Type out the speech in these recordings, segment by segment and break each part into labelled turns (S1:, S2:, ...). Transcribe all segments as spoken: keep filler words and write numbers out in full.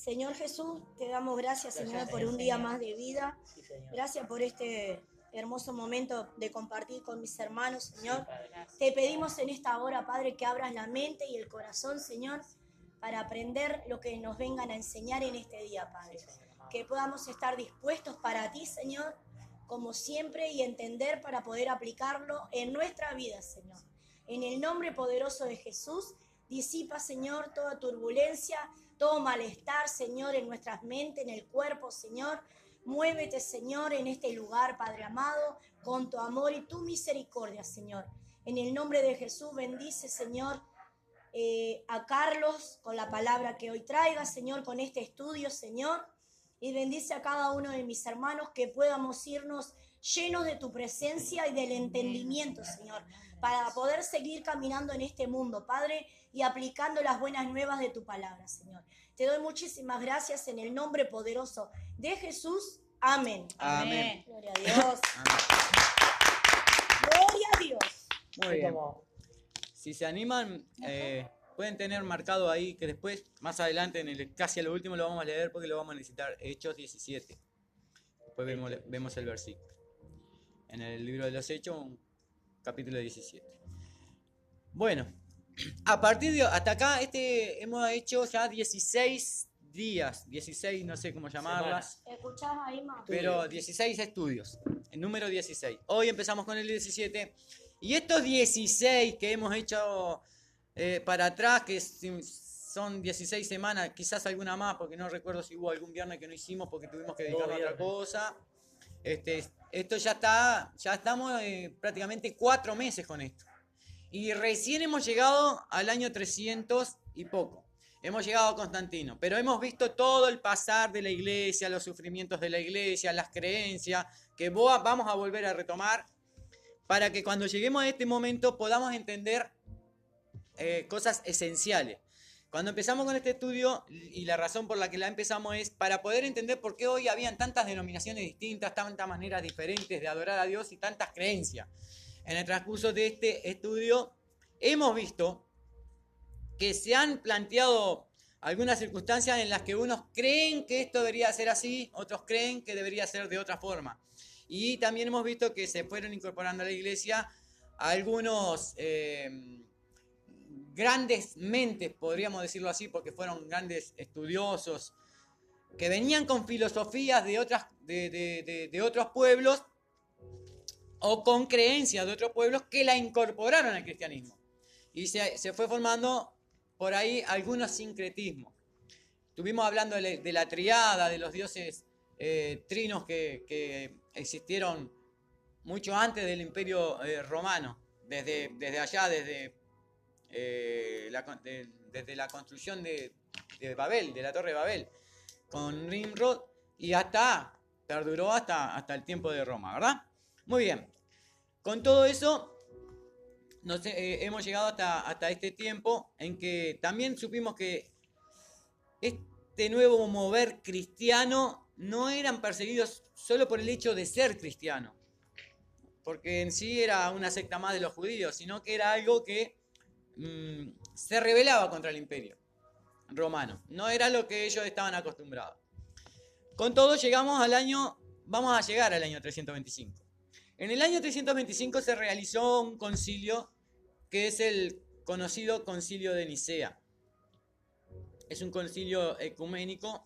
S1: Señor Jesús, te damos gracias,
S2: Gracias,
S1: Señor, por
S2: Señor.
S1: un día más de vida.
S2: Sí, Señor.
S1: Gracias por este hermoso momento de compartir con mis hermanos, Señor.
S2: Sí, Padre.
S1: Te pedimos en esta hora, Padre, que abras la mente y el corazón, Señor, para aprender lo que nos vengan a enseñar en este día, Padre.
S2: Sí, Señor amado.
S1: Que podamos estar dispuestos para ti, Señor, como siempre, y entender para poder aplicarlo en nuestra vida, Señor. En el nombre poderoso de Jesús, disipa, Señor, toda turbulencia, todo malestar, Señor, en nuestras mentes, en el cuerpo, Señor. Muévete, Señor, en este lugar, Padre amado, con tu amor y tu misericordia, Señor. En el nombre de Jesús, bendice, Señor, eh, a Carlos con la palabra que hoy traiga, Señor, con este estudio, Señor. Y bendice a cada uno de mis hermanos, que podamos irnos llenos de tu presencia y del entendimiento, Señor, para poder seguir caminando en este mundo, Padre, y aplicando las buenas nuevas de tu palabra, Señor. Te doy muchísimas gracias en el nombre poderoso de Jesús. Amén.
S3: Amén.
S1: Gloria a Dios.
S3: Amén.
S1: Gloria a Dios.
S3: Muy bien.
S2: Como-
S3: Si se animan, eh, pueden tener marcado ahí que después, más adelante, en el casi a lo último lo vamos a leer porque lo vamos a necesitar. Hechos diecisiete. Después vemos, vemos el versículo. En el libro de los Hechos, capítulo diecisiete. Bueno, a partir de hasta acá, este hemos hecho ya dieciséis días, dieciséis, no sé cómo llamarlas.
S1: ¿Escuchás ahí, ma?
S3: Pero dieciséis estudios, el número dieciséis. Hoy empezamos con el diecisiete. Y estos dieciséis que hemos hecho eh, para atrás, que son dieciséis semanas, quizás alguna más, porque no recuerdo si hubo algún viernes que no hicimos porque tuvimos que dedicarnos a otra cosa. Este, esto ya está, ya estamos eh, prácticamente cuatro meses con esto. Y recién hemos llegado al año trescientos y poco. Hemos llegado a Constantino, pero hemos visto todo el pasar de la iglesia, los sufrimientos de la iglesia, las creencias, que vamos a volver a retomar, para que cuando lleguemos a este momento podamos entender eh, cosas esenciales. Cuando empezamos con este estudio, y la razón por la que la empezamos es para poder entender por qué hoy habían tantas denominaciones distintas, tantas maneras diferentes de adorar a Dios y tantas creencias. En el transcurso de este estudio hemos visto que se han planteado algunas circunstancias en las que unos creen que esto debería ser así, otros creen que debería ser de otra forma. Y también hemos visto que se fueron incorporando a la iglesia algunos eh, grandes mentes, podríamos decirlo así, porque fueron grandes estudiosos, que venían con filosofías de, otras, de, de, de, de otros pueblos o con creencias de otros pueblos que la incorporaron al cristianismo. Y se, se fue formando por ahí algunos sincretismos. Estuvimos hablando de la, de la triada, de los dioses eh, trinos que, que existieron mucho antes del Imperio eh, Romano, desde, desde allá, desde, eh, la, de, desde la construcción de, de Babel, de la Torre de Babel, con Nimrod, y hasta, perduró hasta, hasta el tiempo de Roma, ¿verdad? Muy bien. Con todo eso, nos, eh, hemos llegado hasta, hasta este tiempo en que también supimos que este nuevo mover cristiano no eran perseguidos solo por el hecho de ser cristiano, porque en sí era una secta más de los judíos, sino que era algo que mmm, se rebelaba contra el imperio romano. No era lo que ellos estaban acostumbrados. Con todo llegamos al año, vamos a llegar al año trescientos veinticinco. En el año trescientos veinticinco se realizó un concilio que es el conocido Concilio de Nicea. Es un concilio ecuménico.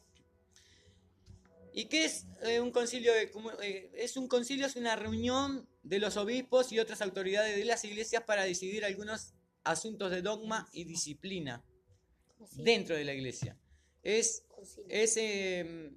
S3: ¿Y qué es eh, un concilio? Eh, es un concilio, es una reunión de los obispos y otras autoridades de las iglesias para decidir algunos asuntos de dogma y disciplina dentro de la iglesia. Es, es eh,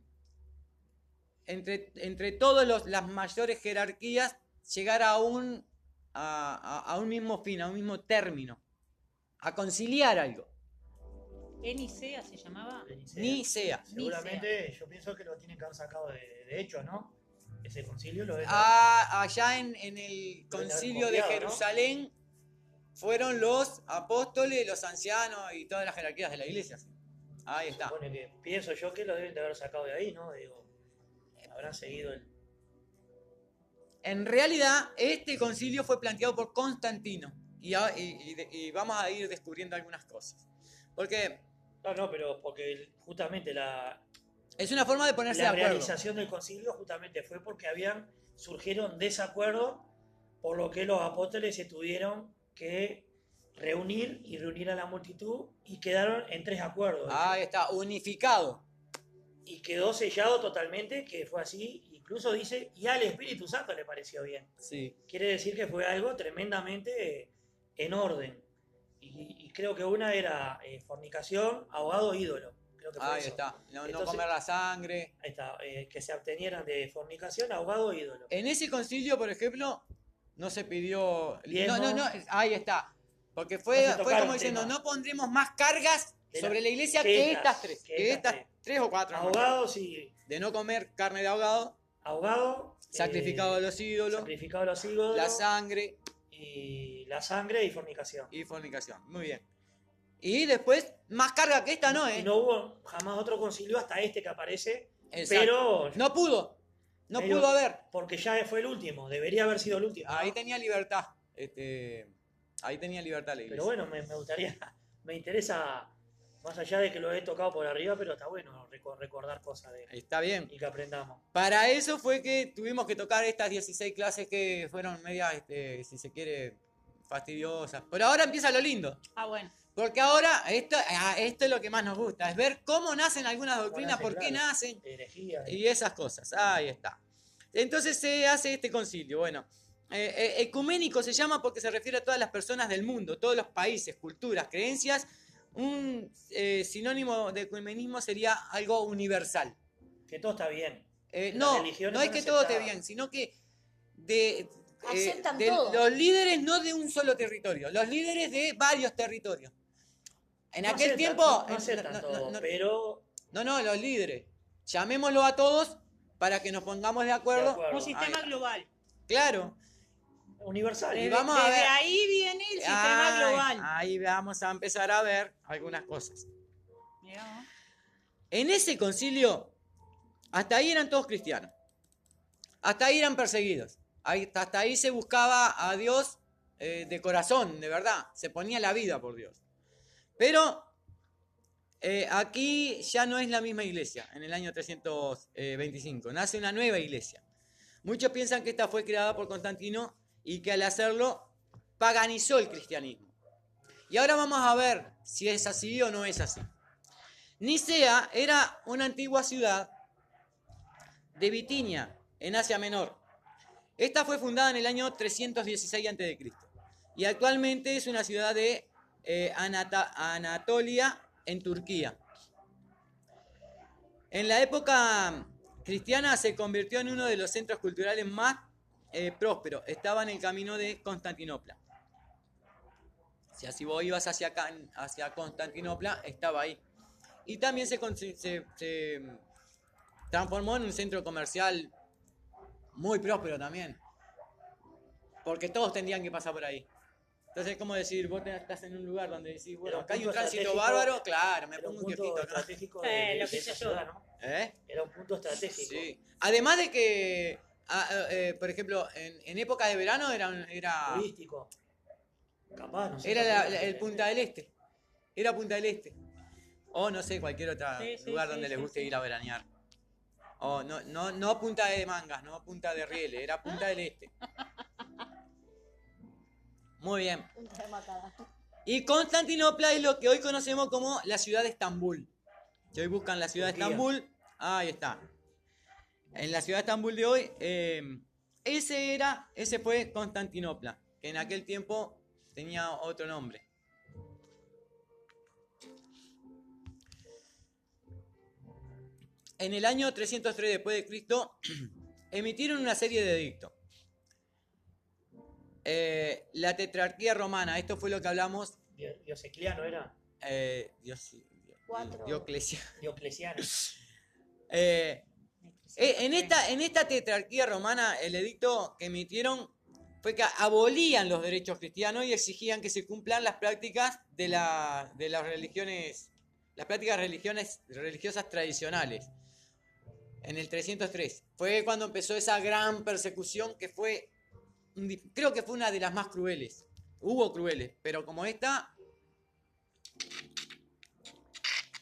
S3: entre, entre todas las mayores jerarquías llegar a un, a, a, a un mismo fin, a un mismo término, a conciliar algo.
S4: ¿En Nicea se llamaba?
S2: de Nicea.
S3: Nicea.
S2: Seguramente yo pienso que lo tienen que haber sacado de, de hecho, ¿no? Ese concilio lo deben
S3: Ah, allá en, en el
S2: Lo deben haber
S3: concilio de
S2: copiado, ¿no?
S3: Jerusalén fueron los apóstoles, los ancianos y todas las jerarquías de la iglesia. Ahí
S2: se
S3: está.
S2: supone que, pienso yo que lo deben de haber sacado de ahí, ¿no? Digo, habrán seguido el...
S3: En realidad, este concilio fue planteado por Constantino y, a- y- y de- y vamos a ir descubriendo algunas cosas. Porque
S2: No, no, pero porque el- justamente la,
S3: Es una forma de ponerse
S2: la
S3: de acuerdo.
S2: realización del concilio justamente fue porque habían surgieron desacuerdos, por lo que los apóstoles se tuvieron que reunir y reunir a la multitud y quedaron en tres acuerdos.
S3: Ahí está, unificado.
S2: Y quedó sellado totalmente, que fue así, incluso dice, y al Espíritu Santo le pareció bien.
S3: Sí.
S2: Quiere decir que fue algo tremendamente en orden. Y, y creo que una era eh, fornicación, ahogado, ídolo. Creo que fue
S3: Ahí
S2: eso.
S3: está. No, no
S2: Entonces,
S3: comer la sangre.
S2: Ahí está, eh, que se abstenieran de fornicación, ahogado, ídolo.
S3: En ese concilio, por ejemplo, no se pidió.
S2: Diezmo.
S3: No, no, no. Ahí está. Porque fue,
S2: No se
S3: fue
S2: tocaron
S3: como diciendo,
S2: temas.
S3: no pondremos más cargas
S2: De la-
S3: sobre la iglesia
S2: que
S3: que
S2: estas,
S3: estas tres.
S2: que
S3: Que
S2: estas
S3: estas tres o cuatro. ¿no?
S2: Ahogados y
S3: De no comer carne de ahogado,
S2: ahogado,
S3: sacrificado a
S2: eh,
S3: los ídolos,
S2: sacrificado a los ídolos,
S3: la sangre
S2: y la sangre y fornicación.
S3: y fornicación. Muy bien. Y después, más carga que esta, ¿no? ¿Eh?
S2: Y no hubo jamás otro concilio hasta este que aparece,
S3: Exacto.
S2: pero
S3: No pudo. No
S2: Pero-
S3: pudo haber.
S2: porque ya fue el último, debería haber sido el último. ¿no?
S3: Ahí tenía libertad. Este, ahí tenía libertad la iglesia.
S2: Pero bueno, me, me gustaría, me interesa, más allá de que lo he tocado por arriba, pero está bueno reco- recordar cosas de
S3: Está bien.
S2: y que aprendamos.
S3: Para eso fue que tuvimos que tocar estas dieciséis clases que fueron medias, este, si se quiere, fastidiosas. Pero ahora empieza lo lindo.
S4: Ah, bueno.
S3: Porque ahora, esto, ah, esto es lo que más nos gusta, es ver cómo nacen algunas doctrinas,
S2: nacen,
S3: por qué
S2: claro.
S3: nacen
S2: Herejía.
S3: y esas cosas. Ahí está. Entonces se hace este concilio. Bueno, eh, eh, ecuménico se llama porque se refiere a todas las personas del mundo, todos los países, culturas, creencias. Un eh, sinónimo de ecumenismo sería algo universal.
S2: Que todo está bien.
S3: Eh,
S2: Las
S3: no,
S2: religiones
S3: no es
S2: son
S3: que todo esté
S2: aceptadas.
S3: bien, sino que de, eh,
S1: Aceptan
S3: de
S1: todo.
S3: los líderes no de un solo territorio, los líderes de varios territorios. En
S2: No
S3: aquel
S2: aceptan,
S3: tiempo,
S2: no, no
S3: en-
S2: aceptan
S3: no, no,
S2: todo,
S3: no,
S2: pero
S3: no, no, los líderes. Llamémoslo a todos para que nos pongamos de acuerdo.
S2: De acuerdo.
S4: Un sistema
S3: Ahí.
S4: global.
S3: Claro.
S2: universal.
S3: Y
S4: Desde,
S3: vamos a
S4: desde
S3: ver.
S4: ahí viene el sistema
S3: Ay,
S4: global.
S3: ahí vamos a empezar a ver algunas cosas.
S4: Mirá vos.
S3: En ese concilio, hasta ahí eran todos cristianos. Hasta ahí eran perseguidos. Ahí- hasta ahí se buscaba a Dios eh, de corazón, de verdad. Se ponía la vida por Dios. Pero eh, aquí ya no es la misma iglesia, en el año trescientos veinticinco. Nace una nueva iglesia. Muchos piensan que esta fue creada por Constantino y que al hacerlo paganizó el cristianismo. Y ahora vamos a ver si es así o no es así. Nicea era una antigua ciudad de Bitinia, en Asia Menor. Esta fue fundada en el año trescientos dieciséis antes de Cristo y actualmente es una ciudad de eh, Anata- Anatolia, en Turquía. En la época cristiana se convirtió en uno de los centros culturales más eh, prósperos. Estaba en el camino de Constantinopla. Si así vos ibas hacia, acá, hacia Constantinopla, estaba ahí. Y también se, con- se- se- se transformó en un centro comercial muy próspero también. Porque todos tendrían que pasar por ahí. Entonces, ¿cómo decir? Vos te- estás en un lugar donde decís, bueno,
S2: Era un
S3: acá hay un
S2: punto
S3: tránsito
S2: estratégico,
S3: bárbaro, claro, me
S2: Era
S3: pongo
S2: un
S3: un
S2: punto
S3: kiosquito acá.
S2: estratégico de,
S4: Eh,
S2: de-
S4: lo
S2: de
S4: que
S2: esa
S4: sé yo.
S2: ciudad, ¿no?
S3: ¿Eh?
S2: Era un punto estratégico.
S3: Sí. Además de que, ah, eh, por ejemplo, en, en época de verano era, un- era,
S2: Turístico. Capaz, no sé.
S3: era la-
S2: capaz,
S3: la- el
S2: eh,
S3: Punta del Este. Era Punta del Este. O no sé, cualquier otro
S4: Sí, sí,
S3: lugar
S4: sí,
S3: donde les
S4: sí,
S3: guste
S4: sí.
S3: ir a veranear. O no, no, no Punta de Mangas, no Punta de Rieles, era Punta del Este. Muy bien.
S1: Punta de Macada.
S3: Y Constantinopla es lo que hoy conocemos como la ciudad de Estambul. Si hoy buscan la ciudad de
S2: Turquía.
S3: Estambul, ahí está. En la ciudad de Estambul de hoy, eh, ese era, ese fue Constantinopla, que en aquel tiempo tenía otro nombre. En el año trescientos tres después de Cristo, emitieron una serie de edictos. Eh, la tetrarquía romana, esto fue lo que hablamos.
S2: Dio- Diocleciano era.
S3: Eh, Dios,
S1: Cuatro.
S3: Diocleciano.
S2: Diocleciano.
S3: Eh, eh, en, esta, en esta tetrarquía romana, el edicto que emitieron fue que abolían los derechos cristianos y exigían que se cumplan las prácticas de, la, de las religiones, las prácticas religiones, religiosas tradicionales. En el trescientos tres. Fue cuando empezó esa gran persecución que fue, un dif- creo que fue una de las más crueles. Hubo crueles, pero como esta,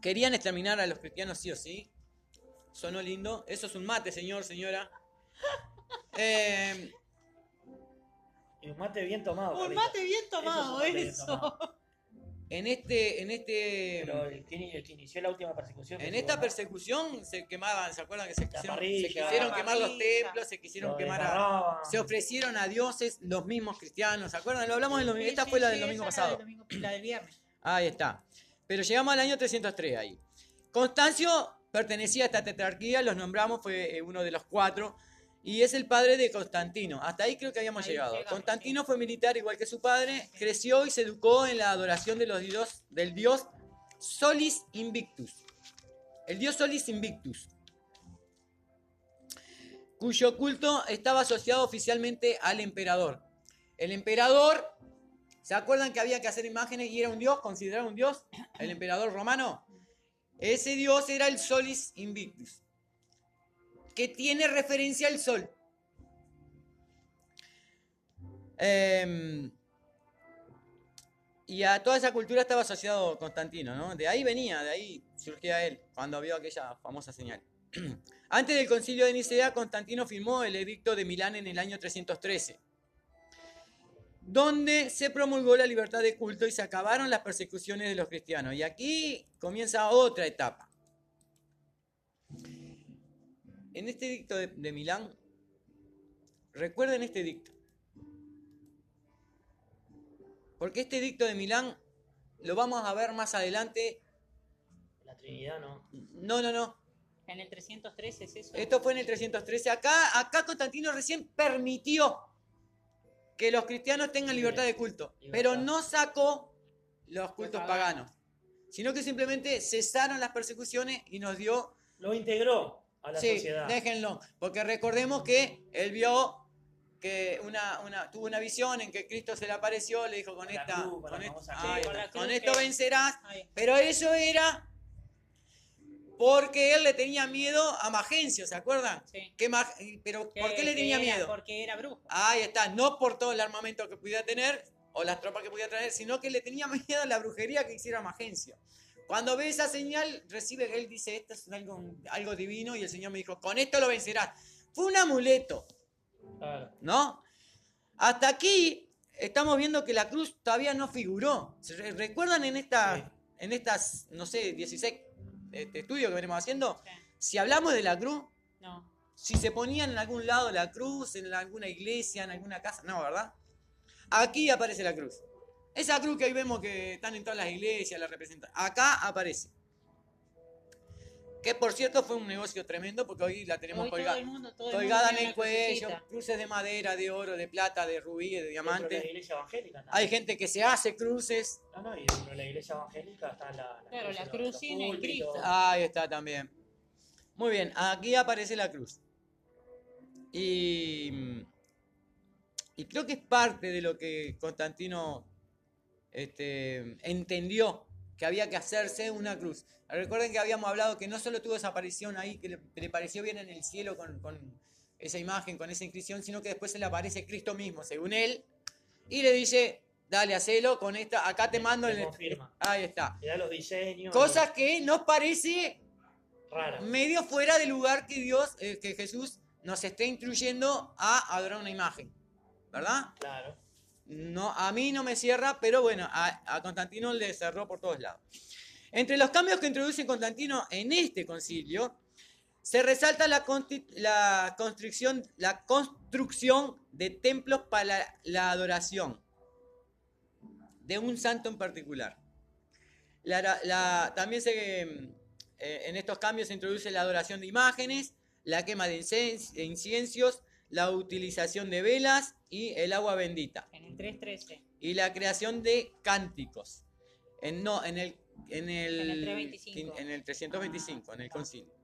S3: querían exterminar a los cristianos sí o sí. Sonó lindo. Eso es un mate, señor, señora. Eh,
S2: Y un mate bien tomado.
S4: Un
S2: Carlita.
S4: mate bien tomado,
S2: Eso es un mate bien
S4: eso.
S2: tomado.
S3: en este, en este,
S2: Pero el que, el que inició la última persecución.
S3: en
S2: que
S3: esta
S2: tuvo, ¿no?
S3: persecución se quemaban, ¿se acuerdan que se quisieron,
S2: parrilla.
S3: se quisieron
S4: La
S3: quemar los
S4: parrilla.
S3: templos, se quisieron
S2: Lo
S3: quemar a,
S2: desgarraban.
S3: se ofrecieron a dioses los mismos cristianos, ¿se acuerdan? Lo hablamos el domingo,
S4: Sí,
S3: esta
S4: sí,
S3: fue la
S4: sí,
S3: del domingo
S4: esa es la
S3: pasado.
S4: del domingo- la del viernes.
S3: Ahí está. Pero llegamos al año trescientos tres ahí. Constancio pertenecía a esta tetrarquía, los nombramos, fue eh, uno de los cuatro, y es el padre de Constantino. Hasta ahí creo que habíamos
S4: Ahí
S3: llegado.
S4: llegamos,
S3: Constantino
S4: sí.
S3: fue militar igual que su padre, creció y se educó en la adoración de los dios, del dios Solis Invictus. El dios Solis Invictus, cuyo culto estaba asociado oficialmente al emperador. El emperador, ¿se acuerdan que había que hacer imágenes y era un dios, considerado un dios? El emperador romano. Ese dios era el Solis Invictus, que tiene referencia al sol. Eh, y a toda esa cultura estaba asociado Constantino, ¿no? De ahí venía, de ahí surgía él, cuando vio aquella famosa señal. Antes del concilio de Nicea, Constantino firmó el edicto de Milán en el año trescientos trece, donde se promulgó la libertad de culto y se acabaron las persecuciones de los cristianos. Y aquí comienza otra etapa. En este edicto de, de Milán, recuerden este edicto, porque este edicto de Milán lo vamos a ver más adelante.
S2: La Trinidad, ¿no?
S3: No, no, no.
S4: En el trescientos trece es eso.
S3: Esto fue en el trescientos trece. Acá, acá Constantino recién permitió que los cristianos tengan libertad de culto, pero no sacó los cultos paganos, sino que simplemente cesaron las persecuciones y nos dio...
S2: Lo integró a la
S3: Sí,
S2: sociedad.
S3: déjenlo, porque recordemos que él vio que una, una, tuvo una visión en que Cristo se le apareció, le dijo con
S2: Con la
S3: esta,
S2: cruz, con la
S3: con,
S2: famosa
S3: esta-
S2: cruz.
S3: ahí
S4: Sí, con
S3: está,
S4: la cruz
S3: con esto
S4: que-
S3: vencerás,
S4: Ahí.
S3: pero eso era porque él le tenía miedo a Magencio, ¿se acuerdan?
S4: Sí.
S3: ¿Qué Mag- pero
S4: Que-
S3: ¿por qué le
S4: que
S3: tenía
S4: era
S3: miedo?
S4: Porque era brujo.
S3: Ahí está, no por todo el armamento que pudiera tener o las tropas que pudiera tener, sino que le tenía miedo a la brujería que hiciera Magencio. Cuando ve esa señal, recibe, él dice, esto es algo, algo divino, y el Señor me dijo, con esto lo vencerás. Fue un amuleto,
S2: Claro.
S3: ¿no? Hasta aquí estamos viendo que la cruz todavía no figuró. ¿Se re- ¿Recuerdan en, esta,
S2: Sí.
S3: en estas, no sé, dieciséis este, estudios que venimos haciendo?
S4: Sí.
S3: Si hablamos de la cruz,
S4: No.
S3: si se ponían en algún lado la cruz, en alguna iglesia, en alguna casa, no, ¿verdad? Aquí aparece la cruz. Esa cruz que hoy vemos que están en todas las iglesias, la representan. Acá aparece. Que por cierto fue un negocio tremendo porque hoy la tenemos
S4: Hoy todo
S3: colgada,
S4: el mundo, todo el
S3: colgada
S4: mundo
S3: en
S4: tiene
S3: el
S4: una
S3: cuello,
S4: crucecita.
S3: cruces de madera, de oro, de plata, de rubí, de
S2: Dentro de la
S3: diamante.
S2: iglesia evangélica también.
S3: Hay gente que se hace cruces.
S2: No, no, y dentro de la iglesia evangélica está la, la
S4: Claro,
S2: cruz
S4: la
S2: en los-
S4: cruz
S2: los
S4: tiene el
S2: púlpitos.
S4: Cristo.
S3: Ahí está también. Muy bien, aquí aparece la cruz. Y, y creo que es parte de lo que Constantino este, entendió, que había que hacerse una cruz. Recuerden que habíamos hablado que no solo tuvo esa aparición ahí, que le, que le pareció bien en el cielo con, con esa imagen, con esa inscripción, sino que después se le aparece Cristo mismo, según él, y le dice, dale, hacelo con esta, acá te mando
S2: Le
S3: el...
S2: confirma.
S3: Ahí está.
S2: Le da los diseños.
S3: Cosas que nos parece
S2: raras.
S3: medio fuera del lugar que Dios, eh, que Jesús nos está instruyendo a adorar una imagen, ¿verdad?
S2: Claro.
S3: No, a mí no me cierra, pero bueno, a, a Constantino le cerró por todos lados. Entre los cambios que introduce Constantino en este concilio, se resalta la, consti- la, construcción, la construcción de templos para la, la adoración de un santo en particular. La- la- también se, eh, en estos cambios se introduce la adoración de imágenes, la quema de incen- de inciensos, la utilización de velas y el agua bendita.
S4: En el trescientos trece.
S3: Y la creación de cánticos. En, no, en el, en el,
S4: En el trescientos veinticinco.
S3: en el trescientos veinticinco, en el
S4: Ah.
S3: concilio.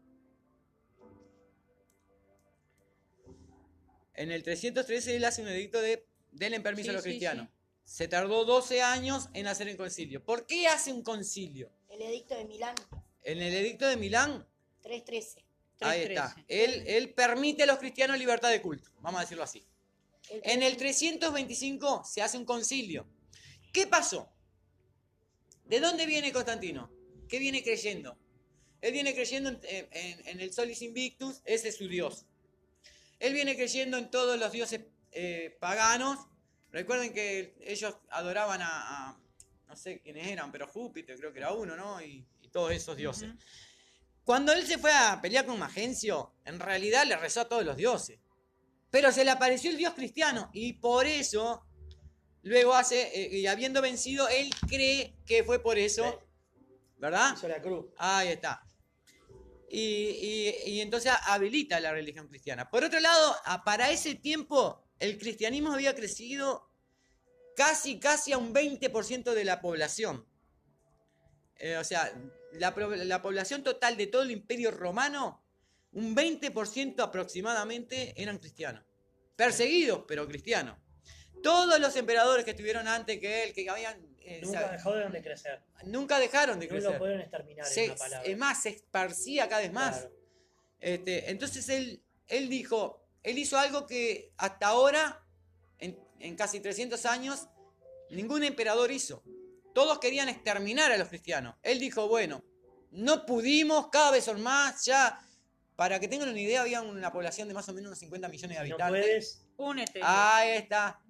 S3: En el trescientos trece él hace un edicto de denle permiso
S4: Sí,
S3: a los
S4: sí,
S3: cristianos.
S4: sí.
S3: Se tardó doce años en hacer el concilio. ¿Por qué hace un concilio?
S1: El edicto de Milán,
S3: En el edicto de Milán,
S1: trescientos trece.
S3: ahí
S4: trescientos
S3: está.
S4: trece.
S3: Él, él permite a los cristianos libertad de culto. Vamos a decirlo así.
S1: El
S3: En el trescientos veinticinco se hace un concilio. ¿Qué pasó? ¿De dónde viene Constantino? ¿qué viene creyendo? Él viene creyendo en, en, en el Solis Invictus, ese es su Dios. Él viene creyendo en todos los dioses eh, paganos. Recuerden que ellos adoraban a, a, no sé quiénes eran, pero Júpiter creo que era uno, ¿no? Y, y todos esos dioses. Uh-huh. Cuando él se fue a pelear con Magencio, en realidad le rezó a todos los dioses. Pero se le apareció el dios cristiano y por eso, luego hace, eh, y habiendo vencido, él cree que fue por eso, ¿verdad?
S2: Hizo la cruz.
S3: Ahí está. Y, y, y entonces habilita la religión cristiana. Por otro lado, para ese tiempo, el cristianismo había crecido casi, casi a un veinte por ciento de la población. Eh, o sea, la, la población total de todo el imperio romano, un veinte por ciento aproximadamente eran cristianos. Perseguidos, pero cristianos. Todos los emperadores que estuvieron antes que él, que habían...
S2: Eh, nunca sabe, dejaron de crecer.
S3: Nunca dejaron de
S2: no
S3: crecer.
S2: No lo pueden exterminar
S3: se,
S2: en una palabra.
S3: Es más, se esparcía cada vez más.
S2: Claro.
S3: Este, entonces él, él dijo, él hizo algo que hasta ahora, en, en casi trescientos años, ningún emperador hizo. Todos querían exterminar a los cristianos. Él dijo, bueno, no pudimos, cada vez son más, ya... Para que tengan una idea, había una población de más o menos unos cincuenta millones de habitantes.
S2: No puedes,
S4: únete.
S3: Ahí está.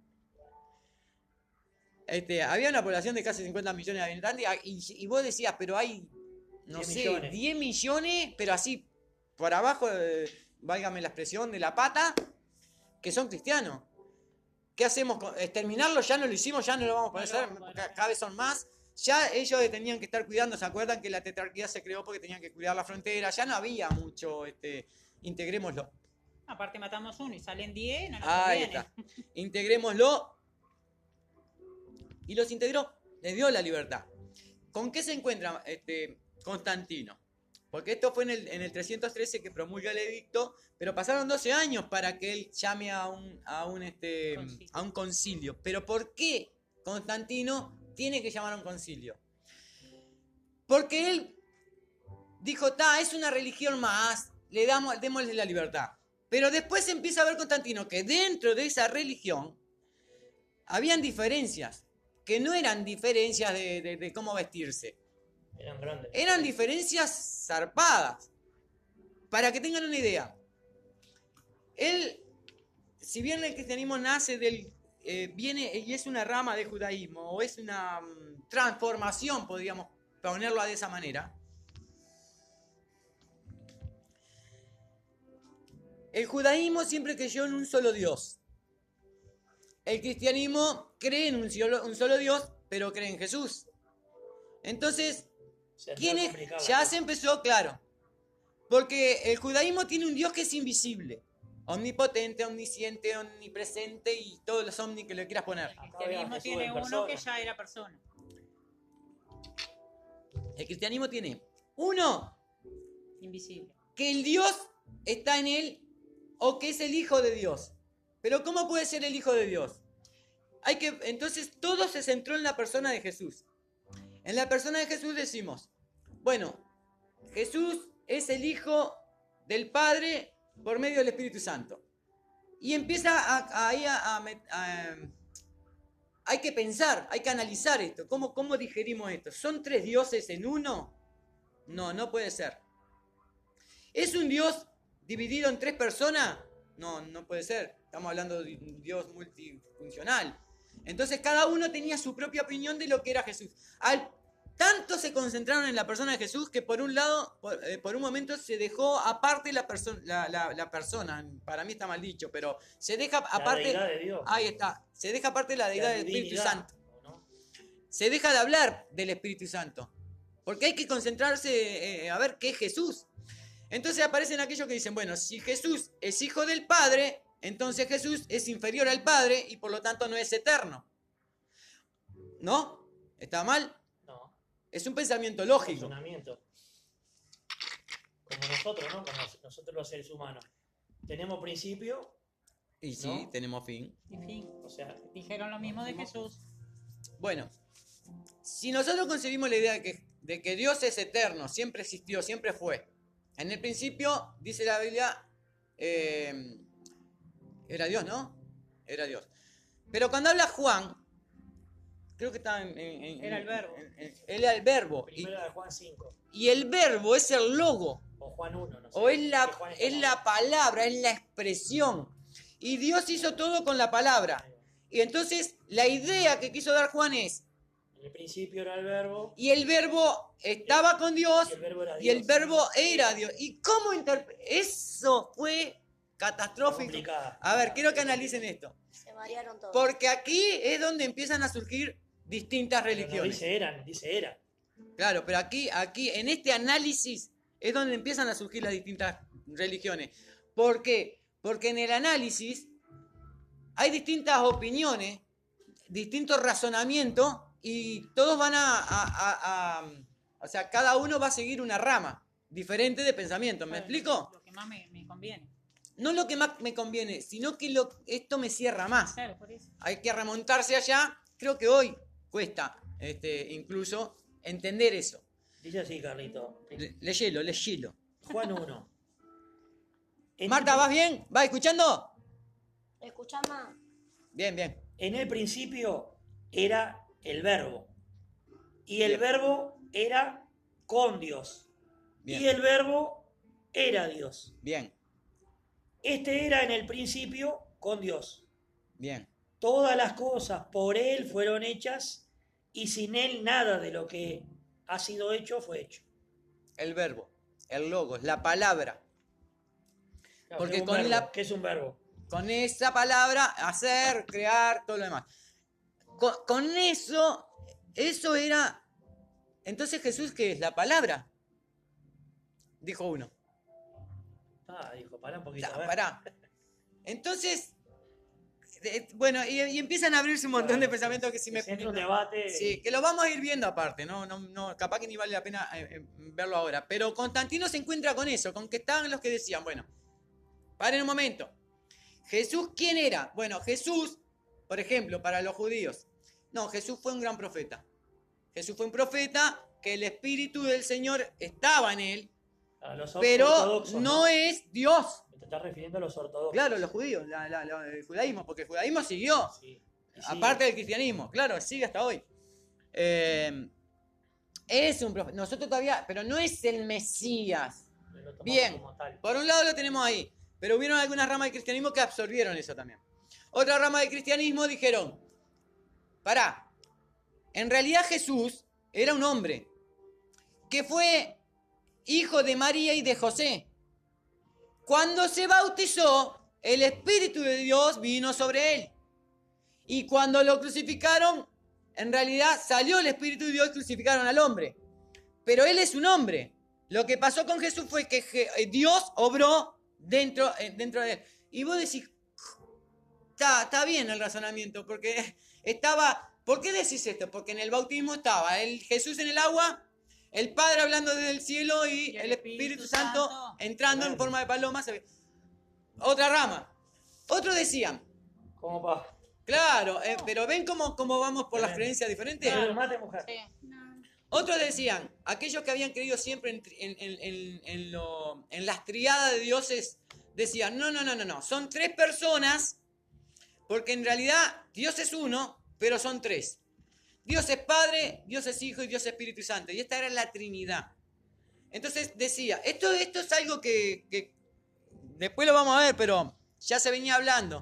S3: Este, había una población de casi cincuenta millones de habitantes y, y vos decías, pero hay, no sé,
S2: millones.
S3: diez millones, pero así, por abajo, eh, válgame la expresión, de la pata, que son cristianos. ¿Qué hacemos? ¿Exterminarlo? Ya no lo hicimos, ya no lo vamos a poder hacer, bueno. Cada vez son más. Ya ellos tenían que estar cuidando, ¿se acuerdan que la tetrarquía se creó porque tenían que cuidar la frontera? Ya no había mucho, este, integrémoslo.
S4: Aparte matamos uno y salen diez, no nos
S3: Ahí
S4: conviene.
S3: está. Integrémoslo. Y los integró, les dio la libertad. ¿Con qué se encuentra este, Constantino? Porque esto fue en el, en el trescientos trece que promulga el edicto, pero pasaron doce años para que él llame a un, a un, este, a un concilio. ¿Pero por qué Constantino tiene que llamar a un concilio? Porque él dijo, ta, es una religión más, le damos, démosle la libertad. Pero después empieza a ver Constantino que dentro de esa religión habían diferencias, que no eran diferencias de, de, de cómo vestirse.
S2: Eran grandes.
S3: Eran diferencias zarpadas. Para que tengan una idea. Él, si bien el cristianismo nace del... Eh, viene y es una rama del judaísmo, o es una um, transformación, podríamos ponerlo de esa manera. El judaísmo siempre creyó en un solo Dios. El cristianismo cree en un solo, un solo Dios, pero cree en Jesús. Entonces, ¿quién es? Ya se empezó, claro. Porque el judaísmo tiene un Dios que es invisible. Omnipotente, omnisciente, omnipresente y todos los omni que le quieras poner.
S4: El cristianismo tiene uno que ya era persona.
S3: El cristianismo tiene uno
S4: invisible,
S3: que el Dios está en él o que es el Hijo de Dios. Pero ¿cómo puede ser el Hijo de Dios? Hay que, entonces todo se centró en la persona de Jesús. En la persona de Jesús decimos, bueno, Jesús es el Hijo del Padre por medio del Espíritu Santo. Y empieza ahí a, a, a, a... Hay que pensar, hay que analizar esto. ¿Cómo, ¿Cómo digerimos esto? ¿Son tres dioses en uno? No, no puede ser. ¿Es un Dios dividido en tres personas? No, no puede ser. Estamos hablando de un Dios multifuncional. Entonces cada uno tenía su propia opinión de lo que era Jesús. Al tanto se concentraron en la persona de Jesús que por un lado, por, eh, por un momento se dejó aparte la, perso- la, la, la persona. Para mí está mal dicho, pero se deja aparte...
S2: La deidad de Dios.
S3: Ahí está. Se deja aparte la deidad
S2: La
S3: del Espíritu
S2: divinidad,
S3: Santo.
S2: ¿no?
S3: Se deja de hablar del Espíritu Santo. Porque hay que concentrarse eh, a ver qué es Jesús. Entonces aparecen aquellos que dicen, bueno, si Jesús es hijo del Padre, entonces Jesús es inferior al Padre y por lo tanto no es eterno. ¿No? ¿Está mal?
S2: No.
S3: Es un pensamiento lógico.
S2: Razonamiento. Como nosotros, ¿no? Como nosotros los seres humanos. Tenemos principio.
S3: Y sí,
S2: ¿no?
S3: tenemos fin.
S4: Y fin.
S2: O sea,
S4: Dijeron lo mismo de Jesús.
S3: Bueno, si nosotros concebimos la idea de que, de que Dios es eterno, siempre existió, siempre fue. En el principio, dice la Biblia, eh, era Dios, ¿no? Era Dios. Pero cuando habla Juan, creo que está en... en- en-
S4: Era el verbo.
S3: en- en- era el verbo. Y,
S2: Primero de Juan cinco.
S3: y el verbo es el logo.
S2: O Juan uno, no sé.
S3: O es la,
S2: Que Juan está
S3: es la palabra, es la expresión. Y Dios hizo todo con la palabra. Y entonces la idea que quiso dar Juan es,
S2: En el principio era el verbo.
S3: y el verbo estaba con Dios,
S2: Y el verbo era Dios.
S3: y el verbo era Dios. ¿Y cómo interpre- Eso fue catastrófico.
S2: Complicada.
S3: A ver, quiero que analicen esto.
S1: Se marearon todos.
S3: Porque aquí es donde empiezan a surgir distintas
S2: Pero no
S3: religiones.
S2: dice eran, dice era.
S3: Claro, pero aquí, aquí, en este análisis, es donde empiezan a surgir las distintas religiones. ¿Por qué? Porque en el análisis hay distintas opiniones, distintos razonamientos, y todos van a, a- a- a- o sea, cada uno va a seguir una rama diferente de pensamiento. ¿Me
S4: Bueno,
S3: explico?
S4: Lo que más me, me conviene.
S3: No lo que más me conviene, sino que lo, esto me cierra más.
S4: Claro, por eso.
S3: Hay que remontarse allá. Creo que hoy cuesta este, incluso entender eso.
S2: Dice así, Carlito.
S3: Le, leyelo, leyelo.
S2: Juan uno. En
S3: Marta,
S2: el-
S3: ¿vas bien? ¿Vas escuchando?
S1: ¿Escuchás más?
S3: Bien, bien.
S2: En el principio era el verbo. Y el
S3: Bien.
S2: verbo era con Dios.
S3: Bien.
S2: Y el verbo era Dios.
S3: Bien,
S2: Este era en el principio con Dios.
S3: bien.
S2: Todas las cosas por Él fueron hechas y sin Él nada de lo que ha sido hecho fue hecho.
S3: El verbo, el logos, la palabra.
S2: Claro,
S3: Porque
S2: ¿qué es un
S3: con
S2: verbo?
S3: la-
S2: ¿Qué es un verbo?
S3: Con esa palabra, hacer, crear, todo lo demás. Con, con eso, eso era... Entonces Jesús, ¿qué es? La palabra. Dijo uno.
S2: Ah, dijo, pará un poquito.
S3: Ya,
S2: a ver.
S3: pará. Entonces, eh, bueno, y, y empiezan a abrirse un montón de
S2: Claro,
S3: pensamientos que si me...
S2: Se entra un debate.
S3: Sí, que lo vamos a ir viendo aparte, no, no, no, capaz que ni vale la pena eh, eh, verlo ahora. Pero Constantino se encuentra con eso, con que estaban los que decían, bueno, paren un momento. Jesús, ¿quién era? Bueno, Jesús, por ejemplo, para los judíos, no, Jesús fue un gran profeta. Jesús fue un profeta que el Espíritu del Señor estaba en él,
S2: A los
S3: pero
S2: ortodoxos,
S3: no es Dios.
S2: Te estás refiriendo a los ortodoxos.
S3: Claro, los judíos, la- la- la- el judaísmo, porque el judaísmo siguió.
S2: Sí. Y sí,
S3: Aparte del cristianismo, claro, sigue hasta hoy. Eh, es un profeta, nosotros todavía, pero no es el Mesías.
S2: lo tomamos
S3: Bien,
S2: como tal.
S3: por un lado lo tenemos ahí, pero hubieron algunas ramas del cristianismo que absorbieron eso también. Otra rama del cristianismo dijeron, pará, en realidad Jesús era un hombre que fue hijo de María y de José. Cuando se bautizó, el Espíritu de Dios vino sobre él. Y cuando lo crucificaron, en realidad salió el Espíritu de Dios y crucificaron al hombre. Pero él es un hombre. Lo que pasó con Jesús fue que Je- eh, Dios obró dentro, eh, dentro de él. Y vos decís, está, está bien el razonamiento, porque estaba... ¿Por qué decís esto? Porque en el bautismo estaba el Jesús en el agua, el Padre hablando desde el cielo y,
S4: Y
S3: el
S4: el
S3: Espíritu,
S4: Espíritu
S3: Santo,
S4: Santo.
S3: entrando en
S2: Claro.
S3: forma de paloma. se ve. Otra rama. Otros decían,
S2: ¿Cómo va?
S3: claro, eh, pero ven cómo, cómo vamos por las
S2: Tremendo.
S3: creencias diferentes.
S2: Pero mate, mujer.
S4: Sí.
S3: Otros decían, aquellos que habían creído siempre en, en- en- en- en lo- en las triadas de dioses, decían, no, no, no, no, no, son tres personas, porque en realidad Dios es uno, pero son tres. Dios es Padre, Dios es Hijo y Dios es Espíritu Santo. Y esta era la Trinidad. Entonces decía, esto, esto es algo que, que después lo vamos a ver, pero ya se venía hablando.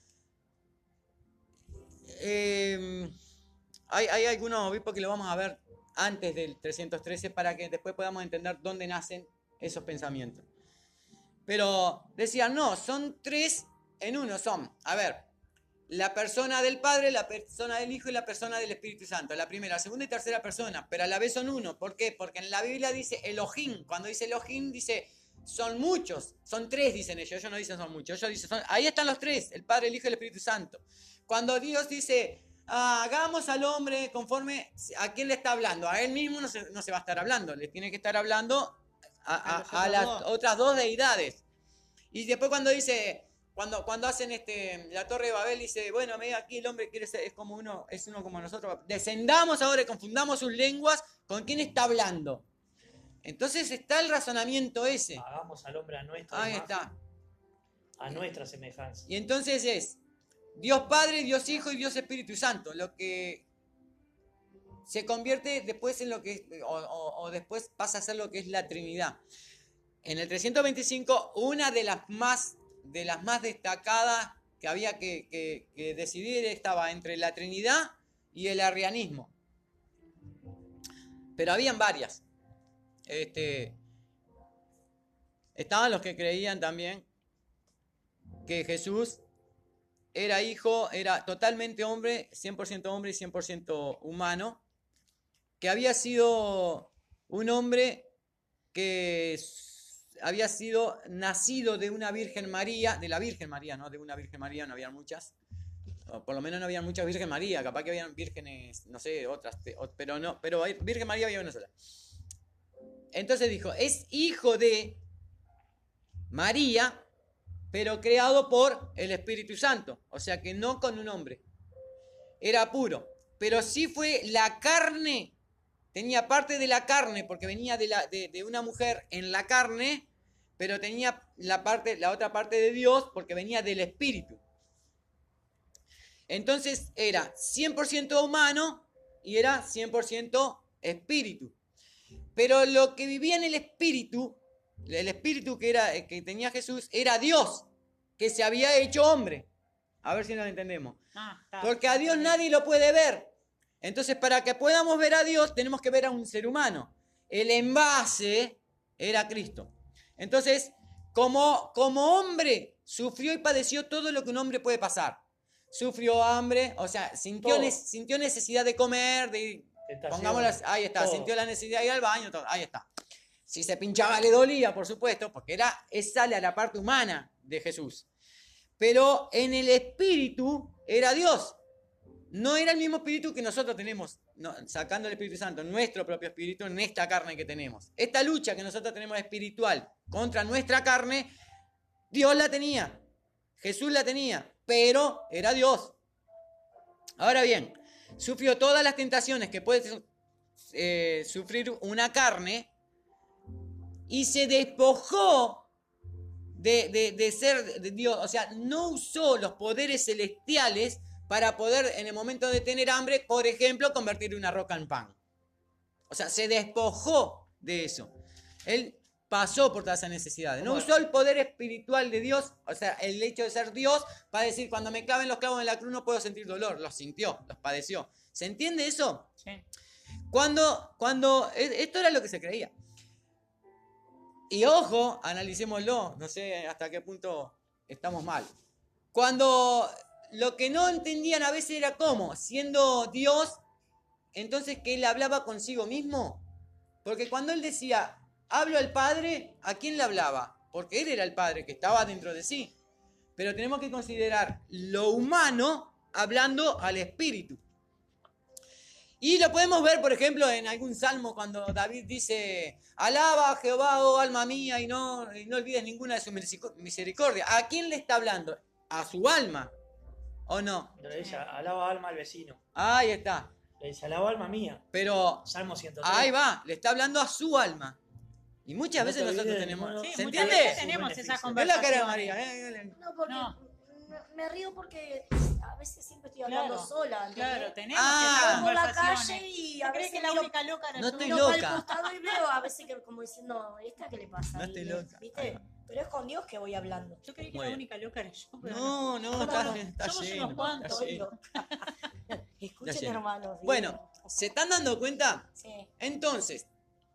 S3: Eh, hay, hay algunos obispos que lo vamos a ver antes del trescientos trece para que después podamos entender dónde nacen esos pensamientos. Pero decían, no, son tres en uno, son, a ver, la persona del Padre, la persona del Hijo y la persona del Espíritu Santo. La primera, segunda y tercera persona, pero a la vez son uno. ¿Por qué? Porque en la Biblia dice Elohim. Cuando dice Elohim dice, son muchos, son tres, dicen ellos. Ellos no dicen son muchos, ellos dicen, son, ahí están los tres, el Padre, el Hijo y el Espíritu Santo. Cuando Dios dice, ah, hagamos al hombre conforme, ¿a quién le está hablando? A él mismo no se, no se va a estar hablando, le tiene que estar hablando a, a-
S4: A los
S3: a
S4: otros
S3: las
S4: dos.
S3: otras dos deidades. Y después cuando dice, cuando, cuando hacen este, la Torre de Babel, dice, bueno, mira, aquí el hombre quiere ser, es como uno, es uno como nosotros. Descendamos ahora y confundamos sus lenguas, ¿con quién está hablando? Entonces está el razonamiento ese.
S2: Hagamos al hombre a nuestra
S3: Ahí
S2: imagen,
S3: está.
S2: a nuestra semejanza.
S3: Y entonces es Dios Padre, Dios Hijo y Dios Espíritu Santo. Lo que se convierte después en lo que, o, o, o después pasa a ser lo que es la Trinidad. En el trescientos veinticinco, una de las más, de las más destacadas que había que, que, que decidir estaba entre la Trinidad y el arrianismo. Pero habían varias. Este, estaban los que creían también que Jesús era hijo, era totalmente hombre, cien por ciento hombre y cien por ciento humano, que había sido un hombre que había sido nacido de una Virgen María, de la Virgen María, no de una Virgen María, no había muchas, o por lo menos no había muchas Virgen María, capaz que habían vírgenes, no sé, otras, pero no, pero Virgen María había una sola. Entonces dijo, es hijo de María, pero creado por el Espíritu Santo, o sea que no con un hombre, era puro, pero sí fue la carne, tenía parte de la carne, porque venía de, la, de, de una mujer en la carne, pero tenía la, parte, la otra parte de Dios, porque venía del Espíritu. Entonces era cien por ciento humano y era cien por ciento espíritu. Pero lo que vivía en el Espíritu, el Espíritu que, era, que tenía Jesús, era Dios, que se había hecho hombre. A ver si nos entendemos.
S4: Ah, está.
S3: Porque a Dios nadie lo puede ver. Entonces, para que podamos ver a Dios, tenemos que ver a un ser humano. El envase era Cristo. Entonces, como, como hombre, sufrió y padeció todo lo que un hombre puede pasar. Sufrió hambre, o sea, sintió, ne- sintió necesidad de comer, de... Pongámoslo, ahí está,
S2: todo.
S3: Sintió la necesidad de ir al baño, todo, ahí está. Si se pinchaba le dolía, por supuesto, porque era, esa era la parte humana de Jesús. Pero en el espíritu era Dios. No era el mismo espíritu que nosotros tenemos, no, sacando el Espíritu Santo, nuestro propio espíritu en esta carne que tenemos. Esta lucha que nosotros tenemos espiritual contra nuestra carne, Dios la tenía, Jesús la tenía, pero era Dios. Ahora bien, sufrió todas las tentaciones que puede eh, sufrir una carne y se despojó de, de, de ser de Dios. O sea, no usó los poderes celestiales para poder, en el momento de tener hambre, por ejemplo, convertir una roca en pan. O sea, se despojó de eso. Él pasó por todas esas necesidades. No usó el poder espiritual de Dios, o sea, el hecho de ser Dios, para decir, cuando me claven los clavos en la cruz no puedo sentir dolor. Los sintió, los padeció. ¿Se entiende eso?
S4: Sí.
S3: Cuando, cuando, esto era lo que se creía. Y ojo, analicémoslo, no sé hasta qué punto estamos mal. Cuando lo que no entendían a veces era cómo, siendo Dios, entonces que él hablaba consigo mismo. Porque cuando él decía, hablo al Padre, ¿a quién le hablaba? Porque él era el Padre que estaba dentro de sí. Pero tenemos que considerar lo humano hablando al Espíritu. Y lo podemos ver, por ejemplo, en algún salmo cuando David dice, alaba a Jehová, oh alma mía, y no, y no olvides ninguna de su misericordia. ¿A quién le está hablando? A su alma, ¿o no?
S2: Le dice, alaba alma al vecino.
S3: Ahí está.
S2: Le dice, alaba alma mía.
S3: Pero
S2: Salmo ciento tres.
S3: ahí va, le está hablando a su alma. Y muchas
S2: No
S3: veces
S2: te olvides
S3: nosotros
S2: de
S3: tenemos...
S2: ninguno-
S4: Sí,
S3: ¿Se
S4: muchas
S3: entiende?
S4: veces tenemos esa
S2: Es la
S3: Es la
S4: conversación.
S3: cara de María. ¿eh?
S1: No, porque
S4: No.
S1: me, me río porque a veces siempre estoy hablando
S4: Claro,
S1: sola. ¿entendés?
S4: Claro, tenemos
S3: Ah.
S4: que
S1: Voy
S4: esas
S1: por la
S4: conversaciones.
S1: calle y
S4: ¿Tú
S1: a
S4: crees
S1: veces
S4: que la
S1: miro-
S4: única loca era
S3: No
S4: yo?
S3: estoy
S1: miro para
S3: loca.
S1: el costado y veo a veces que como diciendo, ¿esta qué le pasa?
S3: No
S1: Y
S3: estoy
S1: me-
S3: loca. Ahí
S1: ¿Viste?
S3: va.
S1: Pero es con Dios que voy hablando.
S4: Yo creí que
S3: Muy
S4: la
S3: bien.
S4: única loca era yo. pero
S3: No, no,
S1: No,
S3: está,
S1: no,
S3: está
S4: somos
S3: lleno.
S4: unos cuantos.
S3: está
S1: Soy
S3: lleno.
S1: loca. Escuchen,
S3: Está lleno.
S1: hermanos.
S3: Bueno,
S1: bien.
S3: ¿se están dando cuenta?
S1: Sí.
S3: Entonces,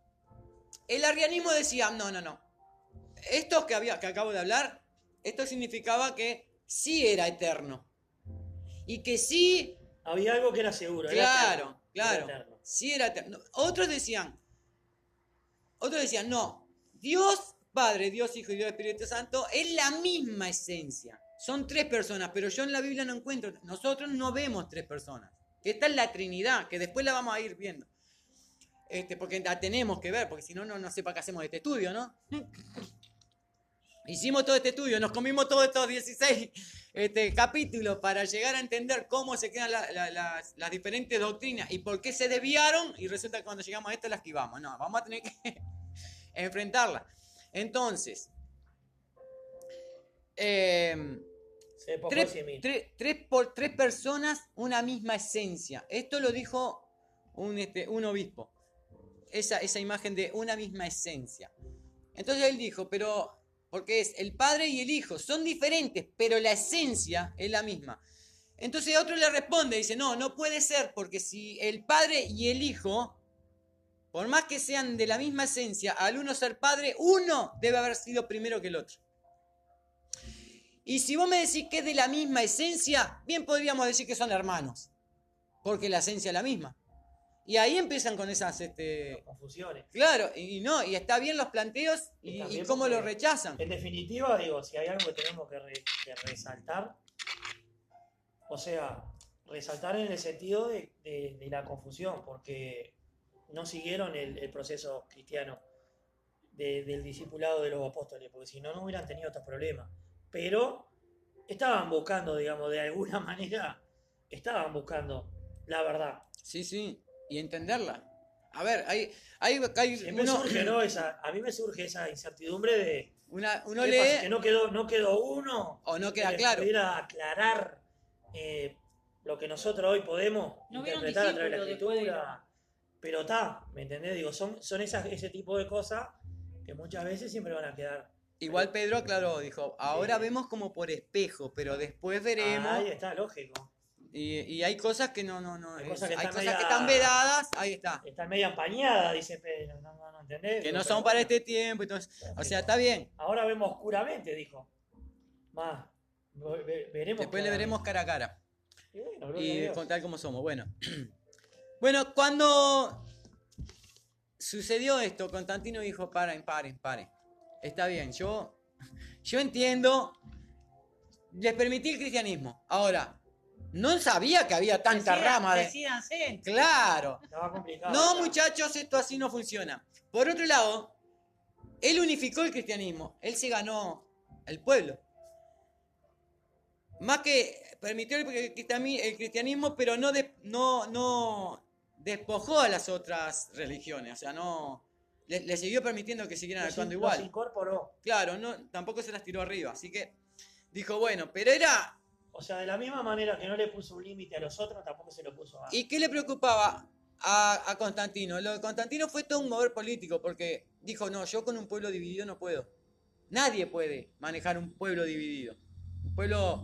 S3: el arrianismo decía, no, no, no. Esto que, había, que acabo de hablar, esto significaba que sí era eterno. Y que sí,
S2: Había algo que era seguro. era
S3: claro,
S2: eterno,
S3: claro,
S2: era eterno.
S3: sí era eterno. Otros decían, otros decían, no, Dios Padre, Dios Hijo y Dios Espíritu Santo es la misma esencia. Son tres personas, pero yo en la Biblia no encuentro, nosotros no vemos tres personas. Que esta es la Trinidad, que después la vamos a ir viendo. Este, porque la tenemos que ver, porque si no, no, no sé para qué hacemos este estudio, ¿no? Hicimos todo este estudio, nos comimos todos estos dieciséis este, capítulos para llegar a entender cómo se quedan la- la- las, las diferentes doctrinas y por qué se desviaron, y resulta que cuando llegamos a esto la esquivamos. No, vamos a tener que enfrentarla. Entonces, eh,
S2: Se despojó
S3: tres,
S2: de sí mismo.
S3: tres- tres por tres personas, una misma esencia. Esto lo dijo un, este, un obispo. Esa, esa imagen de una misma esencia. Entonces él dijo, pero, porque es el Padre y el Hijo, son diferentes, pero la esencia es la misma. Entonces otro le responde, dice, no, no puede ser, porque si el Padre y el Hijo, por más que sean de la misma esencia, al uno ser Padre, uno debe haber sido primero que el otro. Y si vos me decís que es de la misma esencia, bien podríamos decir que son hermanos, porque la esencia es la misma. Y ahí empiezan con esas este...
S2: confusiones.
S3: Claro, y no, y está bien los planteos y, y, y cómo lo rechazan.
S2: En definitiva, digo, si hay algo que tenemos que, re, que resaltar, o sea, resaltar en el sentido de, de, de la confusión, porque no siguieron el, el proceso cristiano de, del discipulado de los apóstoles, porque si no, no hubieran tenido estos problemas. Pero estaban buscando, digamos, de alguna manera, estaban buscando la verdad.
S3: Sí, sí, y entenderla. A ver, hay, hay, hay
S2: Siempre
S3: uno,
S2: surge, ¿no? Esa, a mí me surge esa incertidumbre de
S3: una, uno
S2: ¿qué
S3: lee
S2: pasa? Que no quedó, no quedó uno
S3: o no queda
S2: que
S3: claro.
S2: pudiera aclarar eh, lo que nosotros hoy podemos
S4: No hubiera un
S2: interpretar a través de la
S4: discípulo después de
S2: escritura. Pero está, ¿me entendés? Digo, son, son esas, ese tipo de cosas que muchas veces siempre van a quedar.
S3: Igual Pedro aclaró, dijo, ahora
S2: Sí.
S3: vemos como por espejo, pero después veremos.
S2: Ah, ahí está, lógico.
S3: Y, y hay cosas que no, no, no.
S2: Hay
S3: es-
S2: cosas que
S3: hay
S2: están
S3: cosas
S2: media-
S3: que están vedadas, ahí está.
S2: Está media empañada, dice Pedro. No, no, no entendés.
S3: Que
S2: Digo,
S3: no
S2: pero
S3: son para
S2: bueno.
S3: este tiempo. Entonces, o sea, está bien.
S2: Ahora vemos oscuramente, dijo. Más. ve- ve- Veremos.
S3: Después le
S2: claramente.
S3: veremos cara a cara.
S2: Y bueno, gloria a
S3: Y
S2: Dios.
S3: con tal como somos. Bueno. Bueno, cuando sucedió esto, Constantino dijo, paren, paren, paren. Está bien, yo, yo entiendo. Les permití el cristianismo. Ahora, no sabía que había tanta
S4: Decidan-
S3: rama de...
S4: Decídanse.
S3: Claro.
S2: Estaba complicado.
S3: No,
S2: ya.
S3: muchachos, esto así no funciona. Por otro lado, él unificó el cristianismo. Él se ganó el pueblo. Más que permitió el cristiani- el cristianismo, pero no, de- no, no despojó a las otras religiones. O sea, no le, le siguió permitiendo que siguieran
S2: Los
S3: actuando
S2: in-
S3: igual.
S2: los incorporó.
S3: Claro, no, tampoco se las tiró arriba. Así que dijo, bueno, pero era...
S2: O sea, de la misma manera que no le puso un límite a los otros, tampoco se lo puso a.
S3: ¿Y qué le preocupaba a, a Constantino? Lo de Constantino fue todo un mover político, porque dijo, no, yo con un pueblo dividido no puedo. Nadie puede manejar un pueblo dividido. Un pueblo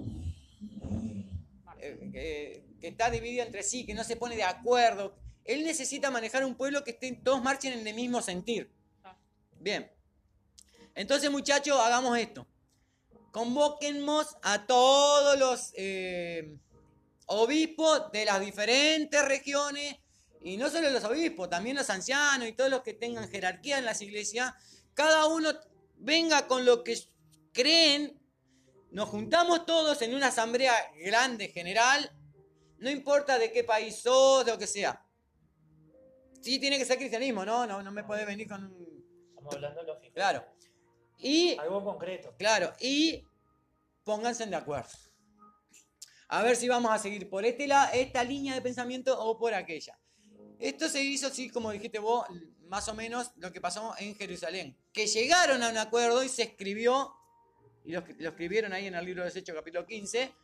S3: eh, que, que está dividido entre sí, que no se pone de acuerdo. Él necesita manejar un pueblo que estén, todos marchen en el mismo sentir. Bien. Entonces, muchachos, hagamos esto. Convóquennos a todos los eh, obispos de las diferentes regiones, y no solo los obispos, también los ancianos y todos los que tengan jerarquía en las iglesias. Cada uno venga con lo que creen, nos juntamos todos en una asamblea grande, general, no importa de qué país sos, de lo que sea. Sí, tiene que ser cristianismo, ¿no? No, no me podés venir con un...
S2: Estamos hablando lógico.
S3: Claro. Y...
S2: Algo concreto.
S3: Claro, y pónganse de acuerdo. A ver si vamos a seguir por este la, esta línea de pensamiento o por aquella. Esto se hizo así, como dijiste vos, más o menos lo que pasó en Jerusalén. Que llegaron a un acuerdo y se escribió, y lo, lo escribieron ahí en el libro de los Hechos, capítulo quince.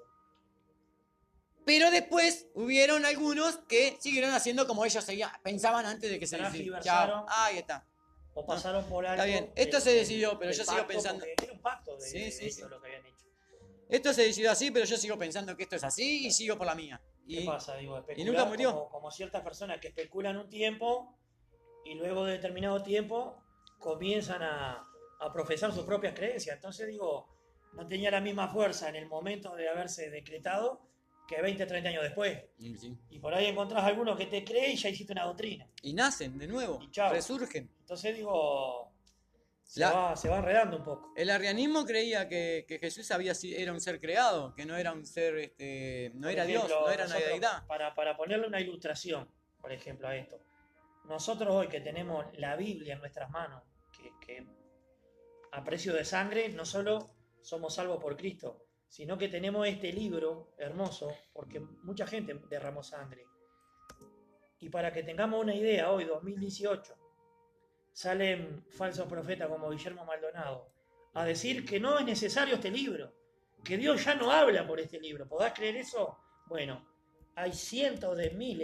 S3: Pero después hubieron algunos que siguieron haciendo como ellos seguían, pensaban antes de que se
S2: Transgiversaron.
S3: Chao. Ahí está.
S2: O pasaron por algo.
S3: Está bien. Esto
S2: del-
S3: se decidió, pero
S2: del
S3: yo sigo
S2: pacto,
S3: pensando-
S2: porque Era un pacto de,
S3: Sí,
S2: de
S3: sí,
S2: eso
S3: sí.
S2: lo que habían hecho.
S3: Esto se decidió así, pero yo sigo pensando que esto es así y sigo por la mía.
S2: ¿Qué
S3: Y,
S2: pasa? Digo, especular
S3: nunca murió.
S2: Como, como ciertas personas que especulan un tiempo y luego de determinado tiempo comienzan a, a profesar sus propias creencias. Entonces, digo, no tenía la misma fuerza en el momento de haberse decretado que veinte, treinta años después.
S3: y sí.
S2: Y por ahí encontrás alguno que te cree y ya hiciste una doctrina.
S3: Y nacen de nuevo,
S2: Y chao.
S3: resurgen.
S2: Entonces, digo, se,
S3: La-
S2: va, se va enredando un poco.
S3: El arrianismo creía que, que Jesús había, si- era un ser creado, que no era un ser, este, no
S2: Por
S3: era
S2: ejemplo,
S3: Dios, no era una
S2: nosotros,
S3: deidad.
S2: Para, para ponerle una ilustración, por ejemplo, a esto. Nosotros hoy que tenemos la Biblia en nuestras manos, que, que a precio de sangre no solo somos salvos por Cristo, sino que tenemos este libro hermoso, porque mucha gente derramó sangre. Y para que tengamos una idea, hoy, dos mil dieciocho, salen falsos profetas como Guillermo Maldonado a decir que no es necesario este libro, que Dios ya no habla por este libro. ¿Podás creer eso? Bueno, hay cientos de miles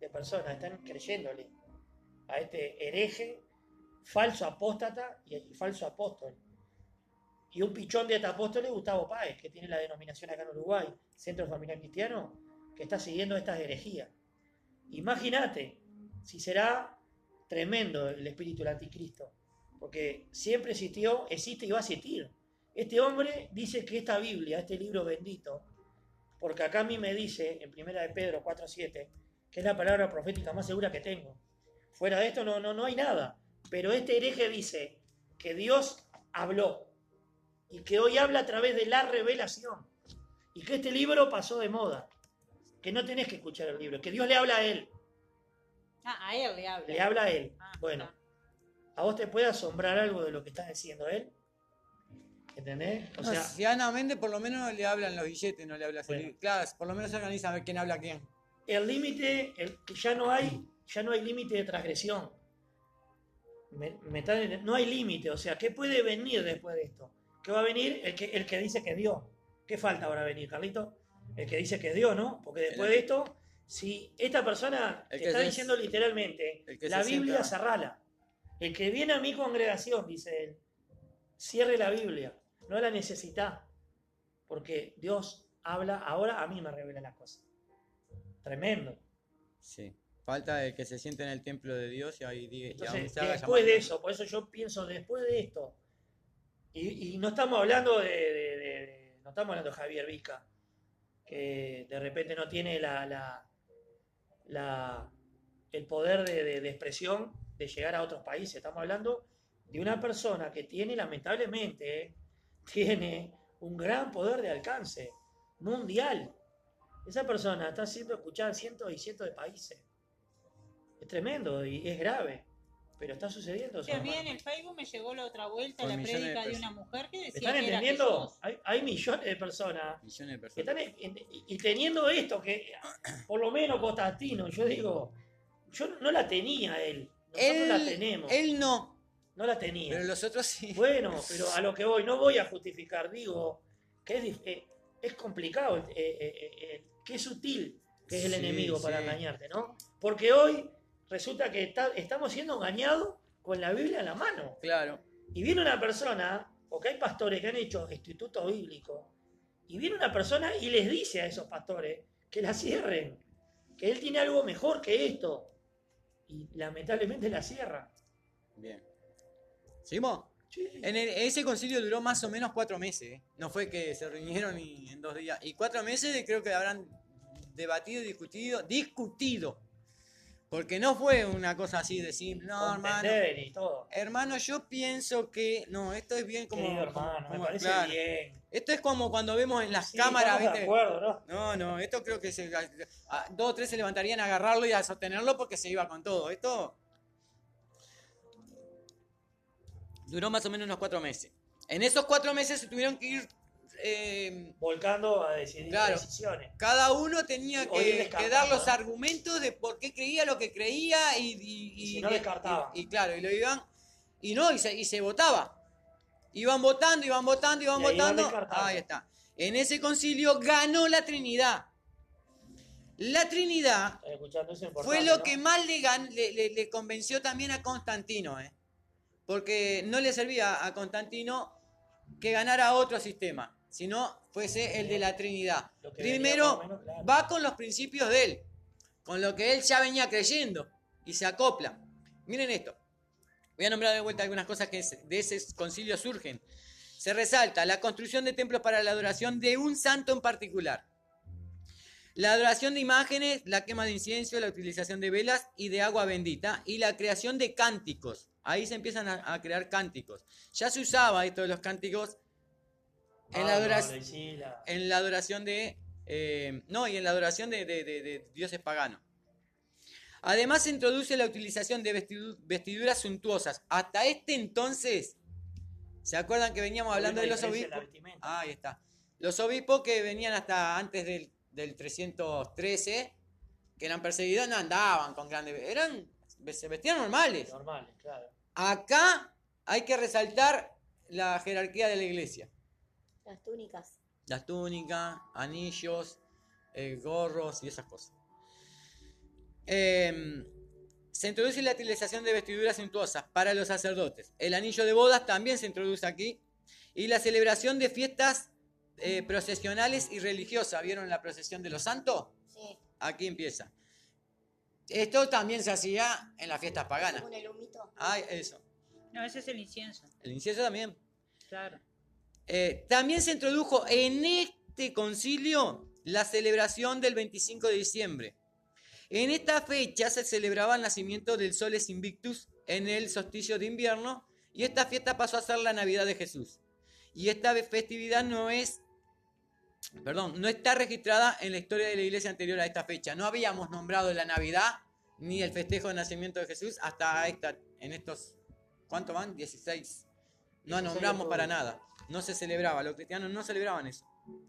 S2: de personas están creyéndole a este hereje, falso apóstata y, y falso apóstol. Y un pichón de este apóstol es Gustavo Páez, que tiene la denominación acá en Uruguay, Centro Familiar Cristiano, que está siguiendo estas herejías. Imagínate si será tremendo el espíritu del anticristo, porque siempre existió, existe y va a existir. Este hombre dice que esta Biblia, este libro bendito, porque acá a mí me dice, en primera de Pedro cuatro siete, que es la palabra profética más segura que tengo. Fuera de esto no, no, no hay nada. Pero este hereje dice que Dios habló y que hoy habla a través de la revelación y que este libro pasó de moda, que no tenés que escuchar el libro, que Dios le habla a él.
S4: Ah, a él le habla.
S2: Le habla a él.
S4: Ah,
S2: bueno,
S4: está.
S2: ¿a vos te puede asombrar algo de lo que está diciendo él? ¿Entendés? O
S3: No,
S2: sea,
S3: si Ana Méndez por lo menos le hablan los billetes, no le habla
S2: Bueno.
S3: así. Claro, por lo menos se organiza a ver quién habla a quién.
S2: el límite, el- ya no hay, ya no hay límite de transgresión. Me- me están- no hay límite, o sea, ¿qué puede venir después de esto? ¿Qué va a venir? El que, el que dice que es Dios. ¿Qué falta ahora venir, Carlito? El que dice que es Dios, ¿no? Porque después de esto, si esta persona
S3: El
S2: te
S3: que
S2: está
S3: se-
S2: diciendo literalmente,
S3: el que
S2: la
S3: se
S2: Biblia
S3: sienta-
S2: cerrala. El que viene a mi congregación, dice él, cierre la Biblia, no la necesita, porque Dios habla, ahora a mí me revela las cosas. Tremendo.
S3: Sí. Falta de que se siente en el templo de Dios y ahí diga, y aún
S2: Entonces,
S3: se haga
S2: después
S3: llamar.
S2: de eso, por eso yo pienso, después de esto, y, y no estamos hablando de, de- de- de- no estamos hablando de Javier Vizca, que de repente no tiene la, la- la- el poder de, de- de expresión de llegar a otros países. Estamos hablando de una persona que tiene, lamentablemente, eh, tiene un gran poder de alcance mundial. Esa persona está siendo escuchada en cientos y cientos de países. Es tremendo y es grave, pero está sucediendo.
S4: Que a mí en
S2: hermano.
S4: el Facebook me llegó la otra vuelta
S3: Con
S4: la
S3: millones de
S4: prédica de
S3: personas.
S4: una mujer que
S2: ¿Me
S4: decía
S2: están
S4: que era
S2: entendiendo?
S4: Jesús.
S2: Hay, hay millones de personas
S3: Millones de
S2: que
S3: personas.
S2: están en- en- y teniendo esto, que por lo menos Constantino, yo digo, yo no la tenía él. Nosotros la tenemos.
S3: Él no,
S2: No la tenía.
S3: pero los otros sí.
S2: Bueno, pero a lo que voy, no voy a justificar, digo que es, dif- eh, es complicado, eh, eh, eh, eh, que es sutil que es el
S3: Sí,
S2: enemigo para
S3: sí.
S2: engañarte, ¿no? Porque hoy resulta que está- estamos siendo engañados con la Biblia en la mano.
S3: Claro.
S2: Y viene una persona, porque hay pastores que han hecho instituto bíblico, y viene una persona y les dice a esos pastores que la cierren, que él tiene algo mejor que esto. Y lamentablemente la cierra.
S3: Bien. ¿Seguimos?
S2: Sí.
S3: En el- ese concilio duró más o menos cuatro meses. ¿eh? No fue que se reunieron y en dos días. Y cuatro meses de- creo que habrán debatido, discutido, discutido. Porque no fue una cosa así de simple. No, hermano.
S2: Comprender y todo.
S3: Hermano, yo pienso que. No, esto es bien como.
S2: Querido hermano,
S3: como-
S2: me parece
S3: claro.
S2: bien.
S3: Esto es como cuando vemos en las
S2: Sí,
S3: cámaras,
S2: estamos de
S3: ¿viste?
S2: acuerdo, ¿no?
S3: No, no, esto creo que se, a- dos o tres se levantarían a agarrarlo y a sostenerlo porque se iba con todo. Esto duró más o menos unos cuatro meses. En esos cuatro meses se tuvieron que ir. eh,
S2: Volcando a decidir
S3: Claro.
S2: decisiones.
S3: cada uno tenía
S2: Hoy
S3: que,
S2: descartando,
S3: que dar los
S2: ¿no?
S3: argumentos de por qué creía lo que creía y, y,
S2: Y si no, descartaban.
S3: y- y claro, y lo iban. Y no, y se, y se votaba. Iban votando, iban votando, iban
S2: Y ahí iban
S3: votando.
S2: descartando.
S3: Ahí está. En ese concilio ganó la Trinidad. La Trinidad
S2: ¿Estás escuchando? Eso es
S3: fue
S2: importante,
S3: lo
S2: ¿no?
S3: que más le, gan- le, le- le convenció también a Constantino, ¿eh? Porque no le servía a Constantino que ganara otro sistema, sino fuese el de la Trinidad.
S2: Lo que venía
S3: Primero
S2: más o menos, claro.
S3: va con los principios de él, con lo que él ya venía creyendo y se acopla. Miren esto. Voy a nombrar de vuelta algunas cosas que es- de ese concilio surgen. Se resalta la construcción de templos para la adoración de un santo en particular. La adoración de imágenes, la quema de incienso, la utilización de velas y de agua bendita y la creación de cánticos. Ahí se empiezan a, a crear cánticos. Ya se usaba esto de los cánticos en la,
S2: Ah,
S3: adora-
S2: no, sí, la-
S3: en la adoración de... eh, no, y en la adoración de, de- de- de dioses paganos. Además se introduce la utilización de vestidu- vestiduras suntuosas. Hasta este entonces, ¿se acuerdan que veníamos hablando
S2: Hay
S3: de
S2: una
S3: los
S2: diferencia en la
S3: obispos?
S2: vestimenta.
S3: Ah, ahí está. Los obispos que venían hasta antes del, del trescientos trece, que eran perseguidos, no andaban con grandes... Eran, se vestían normales.
S2: Normales, claro.
S3: Acá hay que resaltar la jerarquía de la iglesia.
S1: Las túnicas.
S3: Las túnicas, anillos, eh, gorros y esas cosas. Eh, se introduce la utilización de vestiduras suntuosas para los sacerdotes. El anillo de bodas también se introduce aquí. Y la celebración de fiestas eh, procesionales y religiosas. ¿Vieron la procesión de los santos?
S1: Sí.
S3: Aquí empieza. Esto también se hacía en las fiestas paganas.
S1: Con el humito.
S3: Ay, eso.
S4: No, ese es el incienso.
S3: El incienso también.
S4: Claro.
S3: Eh, también se introdujo en este concilio la celebración del veinticinco de diciembre. En esta fecha se celebraba el nacimiento del Soles Invictus en el solsticio de invierno y esta fiesta pasó a ser la Navidad de Jesús. Y esta festividad no es, perdón, no está registrada en la historia de la iglesia anterior a esta fecha. No habíamos nombrado la Navidad ni el festejo del nacimiento de Jesús hasta esta, en estos, ¿cuánto van? dieciséis. No nombramos para nada. No se celebraba, los cristianos no celebraban eso.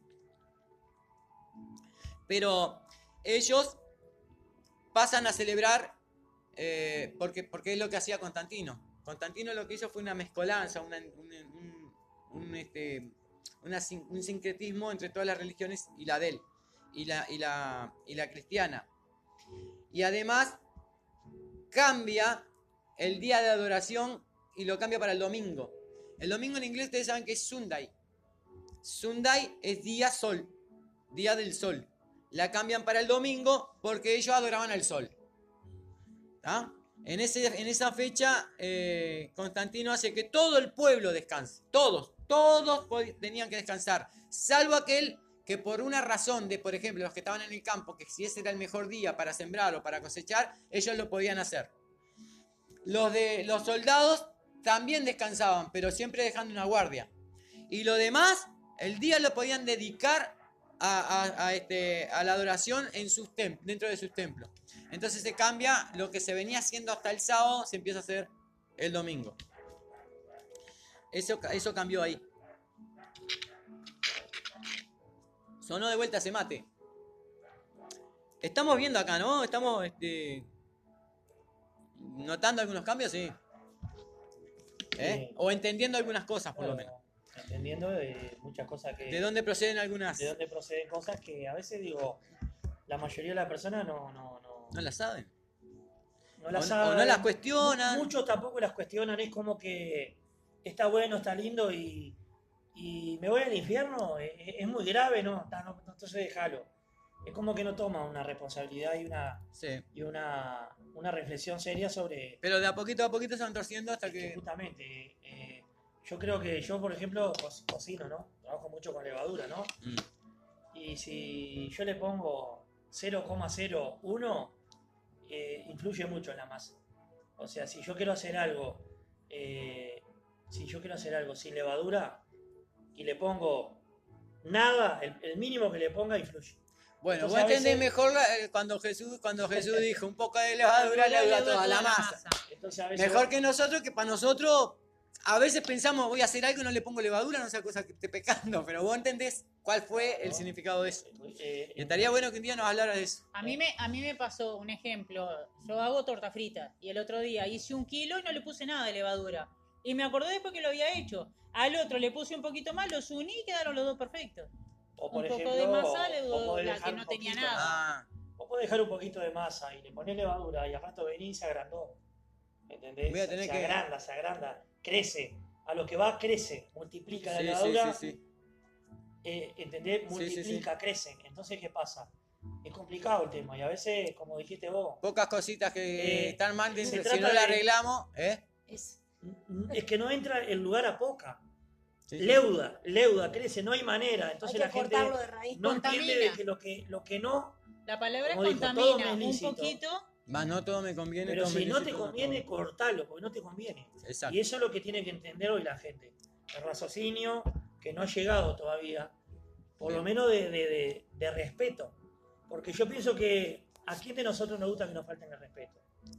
S3: Pero ellos pasan a celebrar eh, porque, porque es lo que hacía Constantino. Constantino lo que hizo fue una mezcolanza, una, un, un, un, este, una, un sincretismo entre todas las religiones y la de él, y la, y la, y la cristiana. Y además cambia el día de adoración y lo cambia para el domingo. El domingo en inglés ustedes saben que es Sunday. Sunday es día sol, día del sol. La cambian para el domingo porque ellos adoraban al sol. ¿Ah? En, ese, en esa fecha, eh, Constantino hace que todo el pueblo descanse. Todos, todos tenían que descansar. Salvo aquel que por una razón de, por ejemplo, los que estaban en el campo, que si ese era el mejor día para sembrar o para cosechar, ellos lo podían hacer. Los, de, los soldados también descansaban, pero siempre dejando una guardia. Y lo demás, el día lo podían dedicar A, a, a, este, a la adoración en sus tem- dentro de sus templos. Entonces se cambia lo que se venía haciendo hasta el sábado, se empieza a hacer el domingo. Eso, eso cambió ahí. Sonó de vuelta ese mate. Estamos viendo acá, ¿no? Estamos este, notando algunos cambios, sí. ¿Eh?
S2: Sí.
S3: O entendiendo algunas cosas, por lo menos.
S2: Entendiendo de muchas cosas que...
S3: ¿De dónde proceden algunas?
S2: De dónde proceden cosas que a veces digo, la mayoría de las personas no, no, no,
S3: No las saben.
S2: no las
S3: o,
S2: saben.
S3: o no las cuestionan.
S2: Muchos tampoco las cuestionan, es como que está bueno, está lindo y, y me voy al infierno, es, es muy grave, ¿no? Está, no, no, entonces déjalo. Es como que no toma una responsabilidad y una,
S3: Sí.
S2: y una, una reflexión seria sobre...
S3: Pero de a poquito a poquito se van torciendo hasta
S2: Es que
S3: que...
S2: justamente, eh, yo creo que yo, por ejemplo, co- cocino, ¿no? Trabajo mucho con levadura, ¿no?
S3: Mm.
S2: Y si yo le pongo cero coma cero uno, eh, influye mucho en la masa. O sea, si yo quiero hacer algo, eh, si yo quiero hacer algo sin levadura y le pongo nada, el, el mínimo que le ponga influye.
S3: Bueno,
S2: Entonces,
S3: vos
S2: a veces-
S3: entendés mejor la- eh, cuando Jesús, cuando Jesús dijo un poco de levadura le dura toda la masa.
S2: Entonces, a veces
S3: Mejor que nosotros, que para nosotros a veces pensamos voy a hacer algo y no le pongo levadura, no sea cosa que esté pecando, pero vos entendés cuál fue el significado de eso.
S2: eh,
S3: Y estaría bueno que un día nos hablara de eso.
S4: A mí, me, a mí me pasó un ejemplo. Yo hago torta frita y el otro día hice un kilo y no le puse nada de levadura. Y me acordé después que lo había hecho. Al otro le puse un poquito más, los uní y quedaron los dos perfectos.
S2: o por
S4: un poco
S2: ejemplo,
S4: de masa, le
S2: vos
S4: doy
S2: podés
S4: la
S2: dejar
S4: que no
S2: un
S4: tenía
S2: poquito,
S4: nada.
S3: Ah,
S2: Vos podés dejar un poquito de masa y le ponés levadura y al rato venís y se agrandó. ¿Entendés?
S3: Voy a tener
S2: se
S3: que-
S2: agranda, se agranda, crece. A lo que va, crece, multiplica
S3: sí,
S2: la
S3: sí,
S2: levadura.
S3: sí, sí.
S2: Eh, ¿entendés?
S3: Sí, sí,
S2: Multiplica, crece. Entonces, ¿qué pasa? Es complicado el tema y a veces, como dijiste vos,
S3: Pocas cositas que
S2: Eh,
S3: están mal
S2: se
S3: dentro, si
S2: trata
S3: no la
S2: de-
S3: arreglamos, ¿eh?
S1: Es,
S2: es que no entra el lugar a poca.
S3: Sí, sí.
S2: Leuda, leuda, crece, no hay manera.
S1: hay
S2: Entonces
S1: que
S2: la gente
S1: cortarlo de raíz.
S2: no
S4: Contamina.
S2: entiende de que lo que, lo que no,
S4: La palabra
S2: Como dijo, todo
S4: contamina
S2: me es
S4: un
S2: lícito.
S4: poquito.
S3: Más no todo me conviene.
S2: pero
S3: todo me
S2: si no te
S3: lícito,
S2: conviene,
S3: todo.
S2: cortalo, porque no te conviene.
S3: Exacto.
S2: Y eso es lo que tiene que entender hoy la gente. El raciocinio que no ha llegado todavía, por lo
S3: Bien.
S2: menos de, de- de- de respeto. Porque yo pienso que a quién de nosotros nos gusta que nos falten el respeto.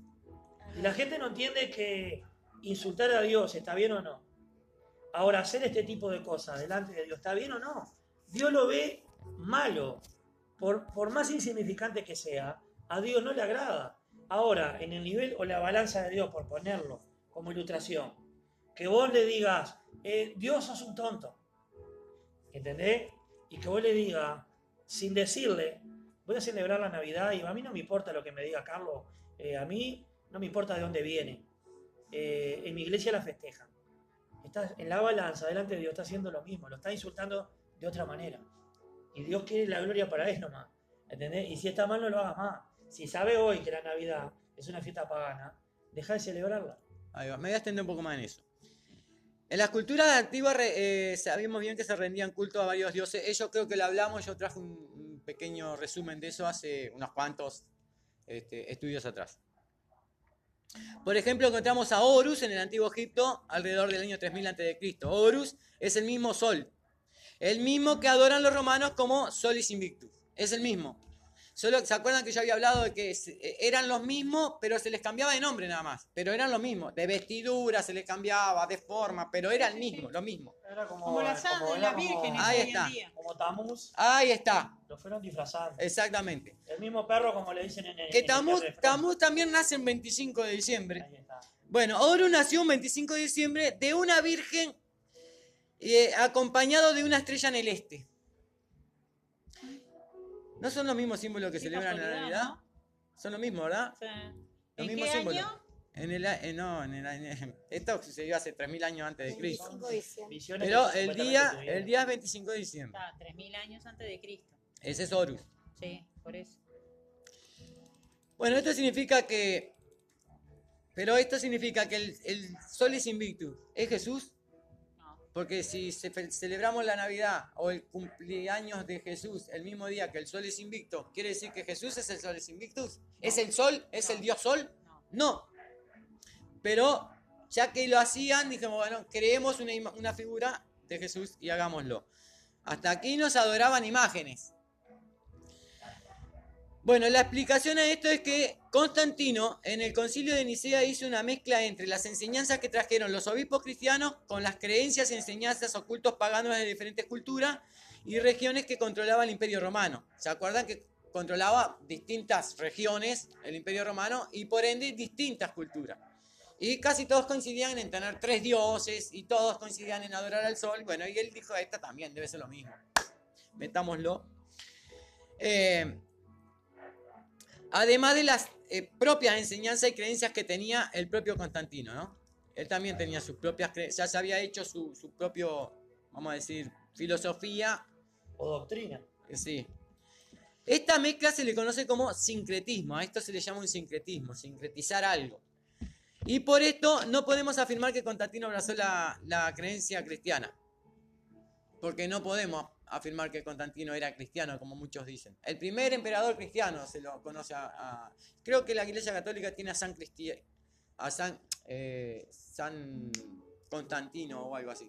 S2: Y la gente no entiende que insultar a Dios está bien o no. Ahora, hacer este tipo de cosas delante de Dios, ¿está bien o no? Dios lo ve malo. Por, por más insignificante que sea, a Dios no le agrada. Ahora, en el nivel o la balanza de Dios, por ponerlo como ilustración, que vos le digas, eh, Dios sos un tonto, ¿entendés? Y que vos le digas, sin decirle, voy a celebrar la Navidad y a mí no me importa lo que me diga Carlos, eh, a mí no me importa de dónde viene. Eh, en mi iglesia la festejan. Está en la balanza, delante de Dios, está haciendo lo mismo, lo está insultando de otra manera. Y Dios quiere la gloria para él nomás, ¿entendés? Y si está mal, no lo hagas más. Si sabe hoy que la Navidad es una fiesta pagana, deja de celebrarla.
S3: Ahí va, me voy a extender un poco más en eso. En las culturas antiguas eh, sabíamos bien que se rendían culto a varios dioses. Eso creo que lo hablamos, yo traje un, un pequeño resumen de eso hace unos cuantos este, estudios atrás. Por ejemplo, encontramos a Horus en el Antiguo Egipto alrededor del año tres mil antes de Cristo Horus es el mismo sol, el mismo que adoran los romanos como Solis Invictus, es el mismo. Solo, ¿se acuerdan que yo había hablado de que eran los mismos, pero se les cambiaba de nombre nada más? Pero eran los mismos, de vestidura se les cambiaba, de forma, pero era el mismo, lo mismo.
S2: Era como,
S4: Como las
S2: como,
S4: las
S2: era
S4: vírgenes
S2: como,
S3: Ahí
S4: hoy
S3: está.
S4: en día.
S2: como Tamuz,
S3: Ahí está,
S2: lo fueron disfrazando.
S3: exactamente.
S2: El mismo perro, como le dicen en el.
S3: Que
S2: en
S3: Tamuz,
S2: el refrán.
S3: Tamuz también nace el veinticinco de diciembre.
S2: Ahí está.
S3: Bueno, Horus nació un veinticinco de diciembre de una virgen eh, acompañado de una estrella en el este. ¿No son los mismos símbolos que
S4: Qué
S3: celebran en la
S4: casualidad,
S3: Navidad?
S4: ¿no?
S3: Son los mismos, ¿verdad?
S4: O sea,
S3: Los
S4: ¿en
S3: mismos
S4: qué
S3: símbolos.
S4: año?
S3: En el, a- eh, no, en el año- esto sucedió hace tres mil años antes de Cristo.
S1: veinticinco de diciembre.
S2: Visiones
S3: Pero
S2: que
S3: el
S2: supuestamente
S3: día,
S2: tuvieron.
S3: el día es veinticinco de diciembre.
S4: Está, tres mil años antes de Cristo.
S3: Ese es Horus.
S4: Sí, por eso.
S3: Bueno, esto significa que... Pero esto significa que el, el Solis Invictus es Jesús.
S4: No.
S3: Porque si ce- fe- celebramos la Navidad o el cumpleaños de Jesús el mismo día que el Sol es invicto, ¿quiere decir que Jesús es el Sol es invictus? ¿Es el Sol? ¿Es
S4: No.
S3: el Dios Sol?
S4: No.
S3: No. Pero ya que lo hacían, dijimos, bueno, creemos una, ima- una figura de Jesús y hagámoslo. Hasta aquí nos adoraban imágenes. Bueno, la explicación a esto es que Constantino en el concilio de Nicea hizo una mezcla entre las enseñanzas que trajeron los obispos cristianos con las creencias y enseñanzas ocultos paganos de diferentes culturas y regiones que controlaba el Imperio Romano. ¿Se acuerdan que controlaba distintas regiones el Imperio Romano y por ende distintas culturas? Y casi todos coincidían en tener tres dioses y todos coincidían en adorar al sol. Bueno, y él dijo, esta también debe ser lo mismo. Metámoslo. Eh... Además de las eh, propias enseñanzas y creencias que tenía el propio Constantino, ¿no? Él también tenía sus propias creencias, ya se había hecho su, su propio, vamos a decir, filosofía.
S2: O doctrina.
S3: eh, Sí. Esta mezcla se le conoce como sincretismo, a esto se le llama un sincretismo, sincretizar algo. Y por esto no podemos afirmar que Constantino abrazó la, la creencia cristiana. Porque no podemos afirmar que Constantino era cristiano, como muchos dicen. El primer emperador cristiano se lo conoce a... a- creo que la Iglesia Católica tiene a San Cristi- a San, eh, San Constantino o algo así.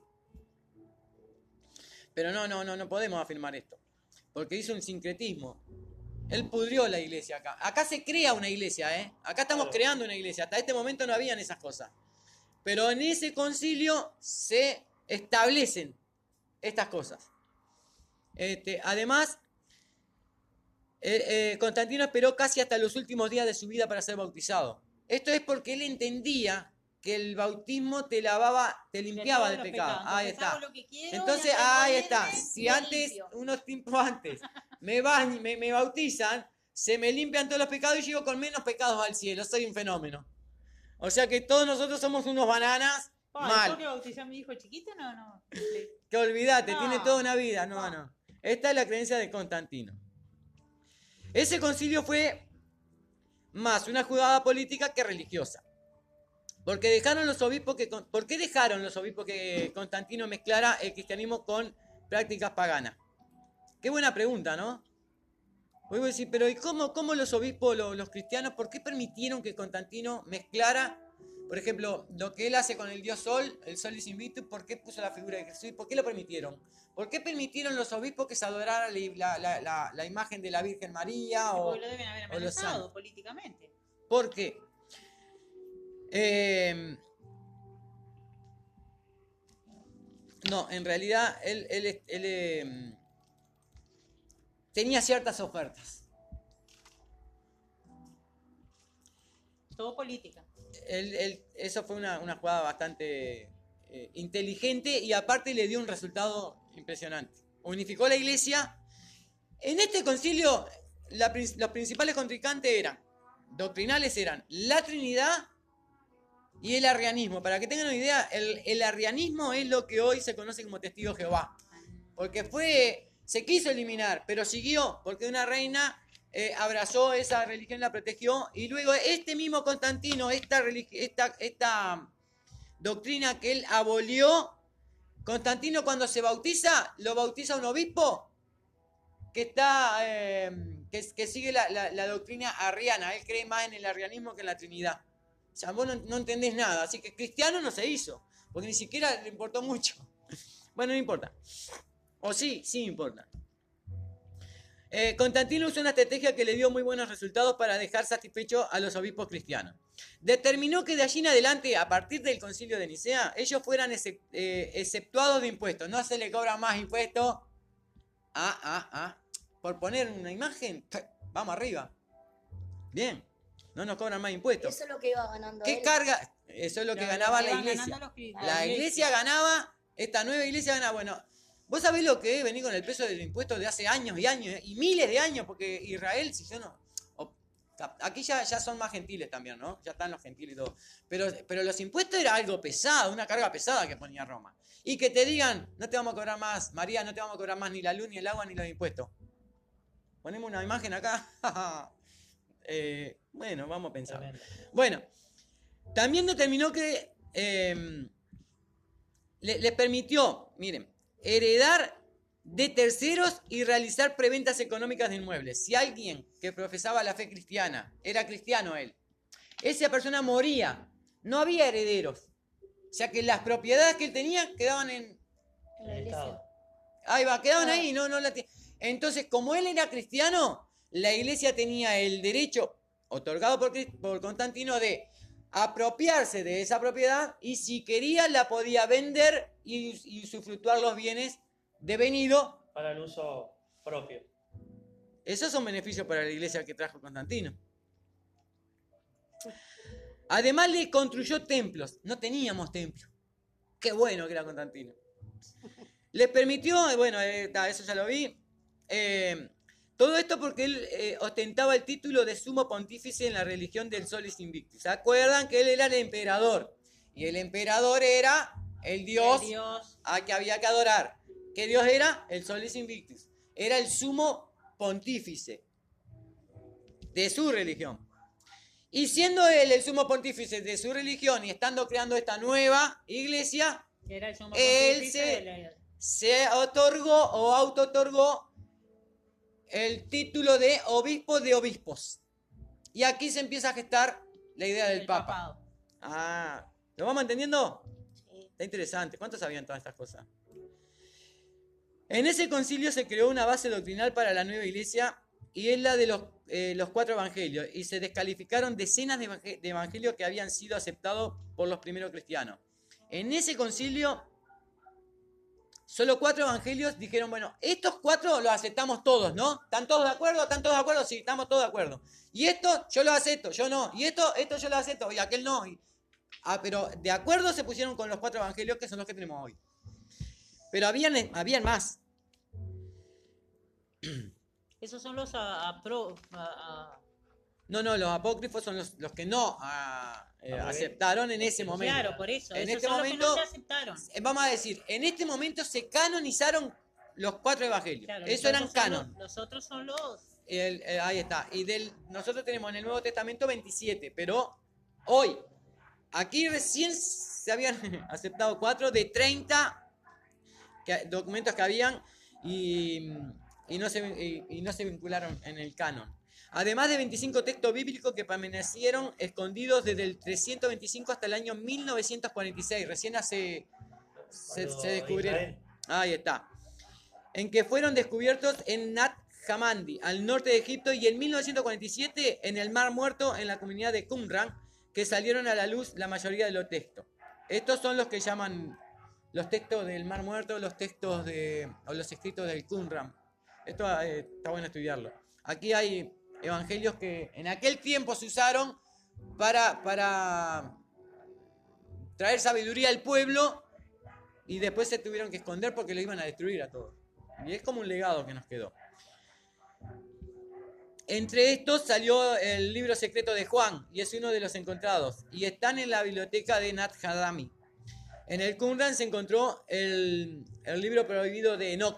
S3: Pero no, no, no, no podemos afirmar esto. Porque hizo un sincretismo. Él pudrió la iglesia acá. Acá se crea una iglesia, ¿eh? Acá estamos
S2: Claro.
S3: creando una iglesia. Hasta este momento no habían esas cosas. Pero en ese concilio se establecen estas cosas. Este, además, eh, eh, Constantino esperó casi hasta los últimos días de su vida para ser bautizado. Esto es porque él entendía que el bautismo te lavaba, te limpiaba de
S4: todos los
S3: pecado.
S4: pecados.
S3: Ahí
S4: Entonces
S3: está.
S4: hago lo que quiero,
S3: Entonces,
S4: voy a
S3: ahí
S4: recorrerme
S3: está. Si
S4: y me
S3: antes,
S4: limpio.
S3: unos tiempos antes, me, bañ- me, me bautizan, se me limpian todos los pecados y llego con menos pecados al cielo. Soy un fenómeno. O sea que todos nosotros somos unos bananas.
S4: Ah,
S3: mal.
S4: ¿después que bauticé a mi hijo chiquito? No, no.
S3: Que olvídate,
S4: No.
S3: tiene toda una vida. No,
S4: No.
S3: no. Esta es la creencia de Constantino. Ese concilio fue más una jugada política que religiosa. Porque dejaron los obispos que... con- ¿Por qué dejaron los obispos que Constantino mezclara el cristianismo con prácticas paganas? Qué buena pregunta, ¿no? Voy a decir, pero ¿y cómo, cómo los obispos, lo- los cristianos, por qué permitieron que Constantino mezclara, por ejemplo, lo que él hace con el dios Sol, el Solis Invictus? ¿Por qué puso la figura de Jesús? ¿Por qué lo permitieron? ¿Por qué permitieron los obispos que se adorara la, la- la- la imagen de la Virgen María? O,
S4: Porque lo deben haber
S3: o los
S4: amenazado
S3: santos.
S4: políticamente.
S3: ¿Por qué? Eh, no, en realidad él, él, él, eh, tenía ciertas ofertas.
S4: Todo política.
S3: Él- él- eso fue una, una jugada bastante eh, inteligente y aparte le dio un resultado impresionante. Unificó la iglesia. En este concilio, la prin- los principales contrincantes eran, doctrinales eran, la Trinidad y el arrianismo. Para que tengan una idea, el, el arrianismo es lo que hoy se conoce como testigo de Jehová. Porque fue, se quiso eliminar, pero siguió, porque una reina eh, abrazó esa religión, la protegió, y luego este mismo Constantino, esta, religi- esta, esta doctrina que él abolió, Constantino cuando se bautiza, lo bautiza un obispo que está eh, que, que sigue la, la, la doctrina arriana. Él cree más en el arrianismo que en la Trinidad. O sea, vos no, no entendés nada, así que cristiano no se hizo, porque ni siquiera le importó mucho. Bueno, no importa. O sí, sí importa. Eh, Constantino usó una estrategia que le dio muy buenos resultados para dejar satisfecho a los obispos cristianos. Determinó que de allí en adelante, a partir del concilio de Nicea, ellos fueran excep- eh, exceptuados de impuestos. No se le cobran más impuestos. Ah, ah, ah. Por poner una imagen, vamos arriba. Bien, no nos cobran más impuestos.
S1: Eso es lo que iba ganando
S3: ¿Qué
S1: él.
S3: carga? Eso es lo que ganaba la
S4: Iban
S3: iglesia.
S4: ganando los cri-
S3: La iglesia ganaba, esta nueva iglesia ganaba. Bueno, vos sabés lo que es venir con el peso del impuesto de hace años y años, y miles de años, porque Israel, si yo no... o- aquí ya, ya son más gentiles también, ¿no? Ya están los gentiles y todo. Pero, pero los impuestos era algo pesado, una carga pesada que ponía Roma. Y que te digan, no te vamos a cobrar más, María, no te vamos a cobrar más ni la luz, ni el agua, ni los impuestos. Ponemos una imagen acá. eh, bueno, vamos a pensar.
S2: Tremendo.
S3: Bueno, también determinó que eh, le- les permitió, miren, heredar de terceros y realizar preventas económicas de inmuebles. Si alguien que profesaba la fe cristiana, era cristiano él, esa persona moría, no había herederos. O sea que las propiedades que él tenía quedaban en...
S1: En la iglesia.
S3: Ahí va, quedaban
S1: Ah.
S3: ahí, no, no la te- Entonces, como él era cristiano, la iglesia tenía el derecho, otorgado por, Crist- por Constantino, de apropiarse de esa propiedad y si quería la podía vender y, y usufructuar los bienes devenidos.
S2: Para el uso propio.
S3: Esos son beneficios para la iglesia que trajo Constantino. Además le construyó templos. No teníamos templos. Qué bueno que era Constantino. Les permitió, bueno, eh, ta, eso ya lo vi. eh, todo esto porque él eh, ostentaba el título de sumo pontífice en la religión del Solis Invictus. ¿Se acuerdan que él era el emperador? Y el emperador era el dios,
S4: El Dios.
S3: a que había que adorar. ¿Qué dios era? El Solis Invictus. Era el sumo pontífice de su religión. Y siendo él el sumo pontífice de su religión y estando creando esta nueva iglesia,
S4: Que era el sumo
S3: Él
S4: pontífice
S3: se-
S4: de la-
S3: se otorgó o auto-otorgó el título de obispo de obispos. Y aquí se empieza a gestar la idea del
S4: del
S3: Papa.
S4: papado.
S3: Ah, ¿lo vamos entendiendo?
S1: Sí.
S3: Está interesante. ¿Cuántos sabían todas estas cosas? En ese concilio se creó una base doctrinal para la nueva iglesia y es la de los, eh, los cuatro evangelios. Y se descalificaron decenas de, evangel- de evangelios que habían sido aceptados por los primeros cristianos. En ese concilio, solo cuatro evangelios dijeron, bueno, estos cuatro los aceptamos todos, ¿no? ¿Están todos de acuerdo? ¿Están todos de acuerdo? Sí, estamos todos de acuerdo. Y esto yo lo acepto, yo no. Y esto, esto yo lo acepto, y aquel no. Y- ah, pero de acuerdo se pusieron con los cuatro evangelios que son los que tenemos hoy. Pero habían, habían más.
S4: Esos son los a, a pro- a- a-
S3: No, no, los apócrifos son los, los que no ah, eh,
S2: Ah, muy bien.
S3: aceptaron en ese momento.
S4: Claro, por eso.
S3: En
S4: Esos
S3: este
S4: son
S3: momento,
S4: los que no se aceptaron.
S3: eh, vamos a decir, en este momento se canonizaron los cuatro evangelios.
S4: Claro,
S3: Eso
S4: los
S3: eran
S4: otros son
S3: canon.
S4: Los, los otros son los.
S3: El- eh, ahí está. Y del, nosotros tenemos en el Nuevo Testamento veintisiete, pero hoy, aquí recién se habían aceptado cuatro de treinta que- documentos que habían y, y no se, y- y no se vincularon en el canon. Además de veinticinco textos bíblicos que permanecieron escondidos desde el trescientos veinticinco hasta el año mil novecientos cuarenta y seis. Recién hace, se,
S2: Cuando
S3: se descubrieron.
S2: Israel-
S3: Ahí está. En que fueron descubiertos en Nat Hammadi, al norte de Egipto, y en mil novecientos cuarenta y siete en el Mar Muerto, en la comunidad de Qumran, que salieron a la luz la mayoría de los textos. Estos son los que llaman los textos del Mar Muerto, los textos de, o los escritos del Qumran. Esto eh, está bueno estudiarlo. Aquí hay evangelios que en aquel tiempo se usaron para, para traer sabiduría al pueblo y después se tuvieron que esconder porque lo iban a destruir a todos. Y es como un legado que nos quedó. entre estos salió el libro secreto de Juan, y es uno de los encontrados, y están en la biblioteca de Nat Haddami. En el Qumran se encontró el, el libro prohibido de Enoch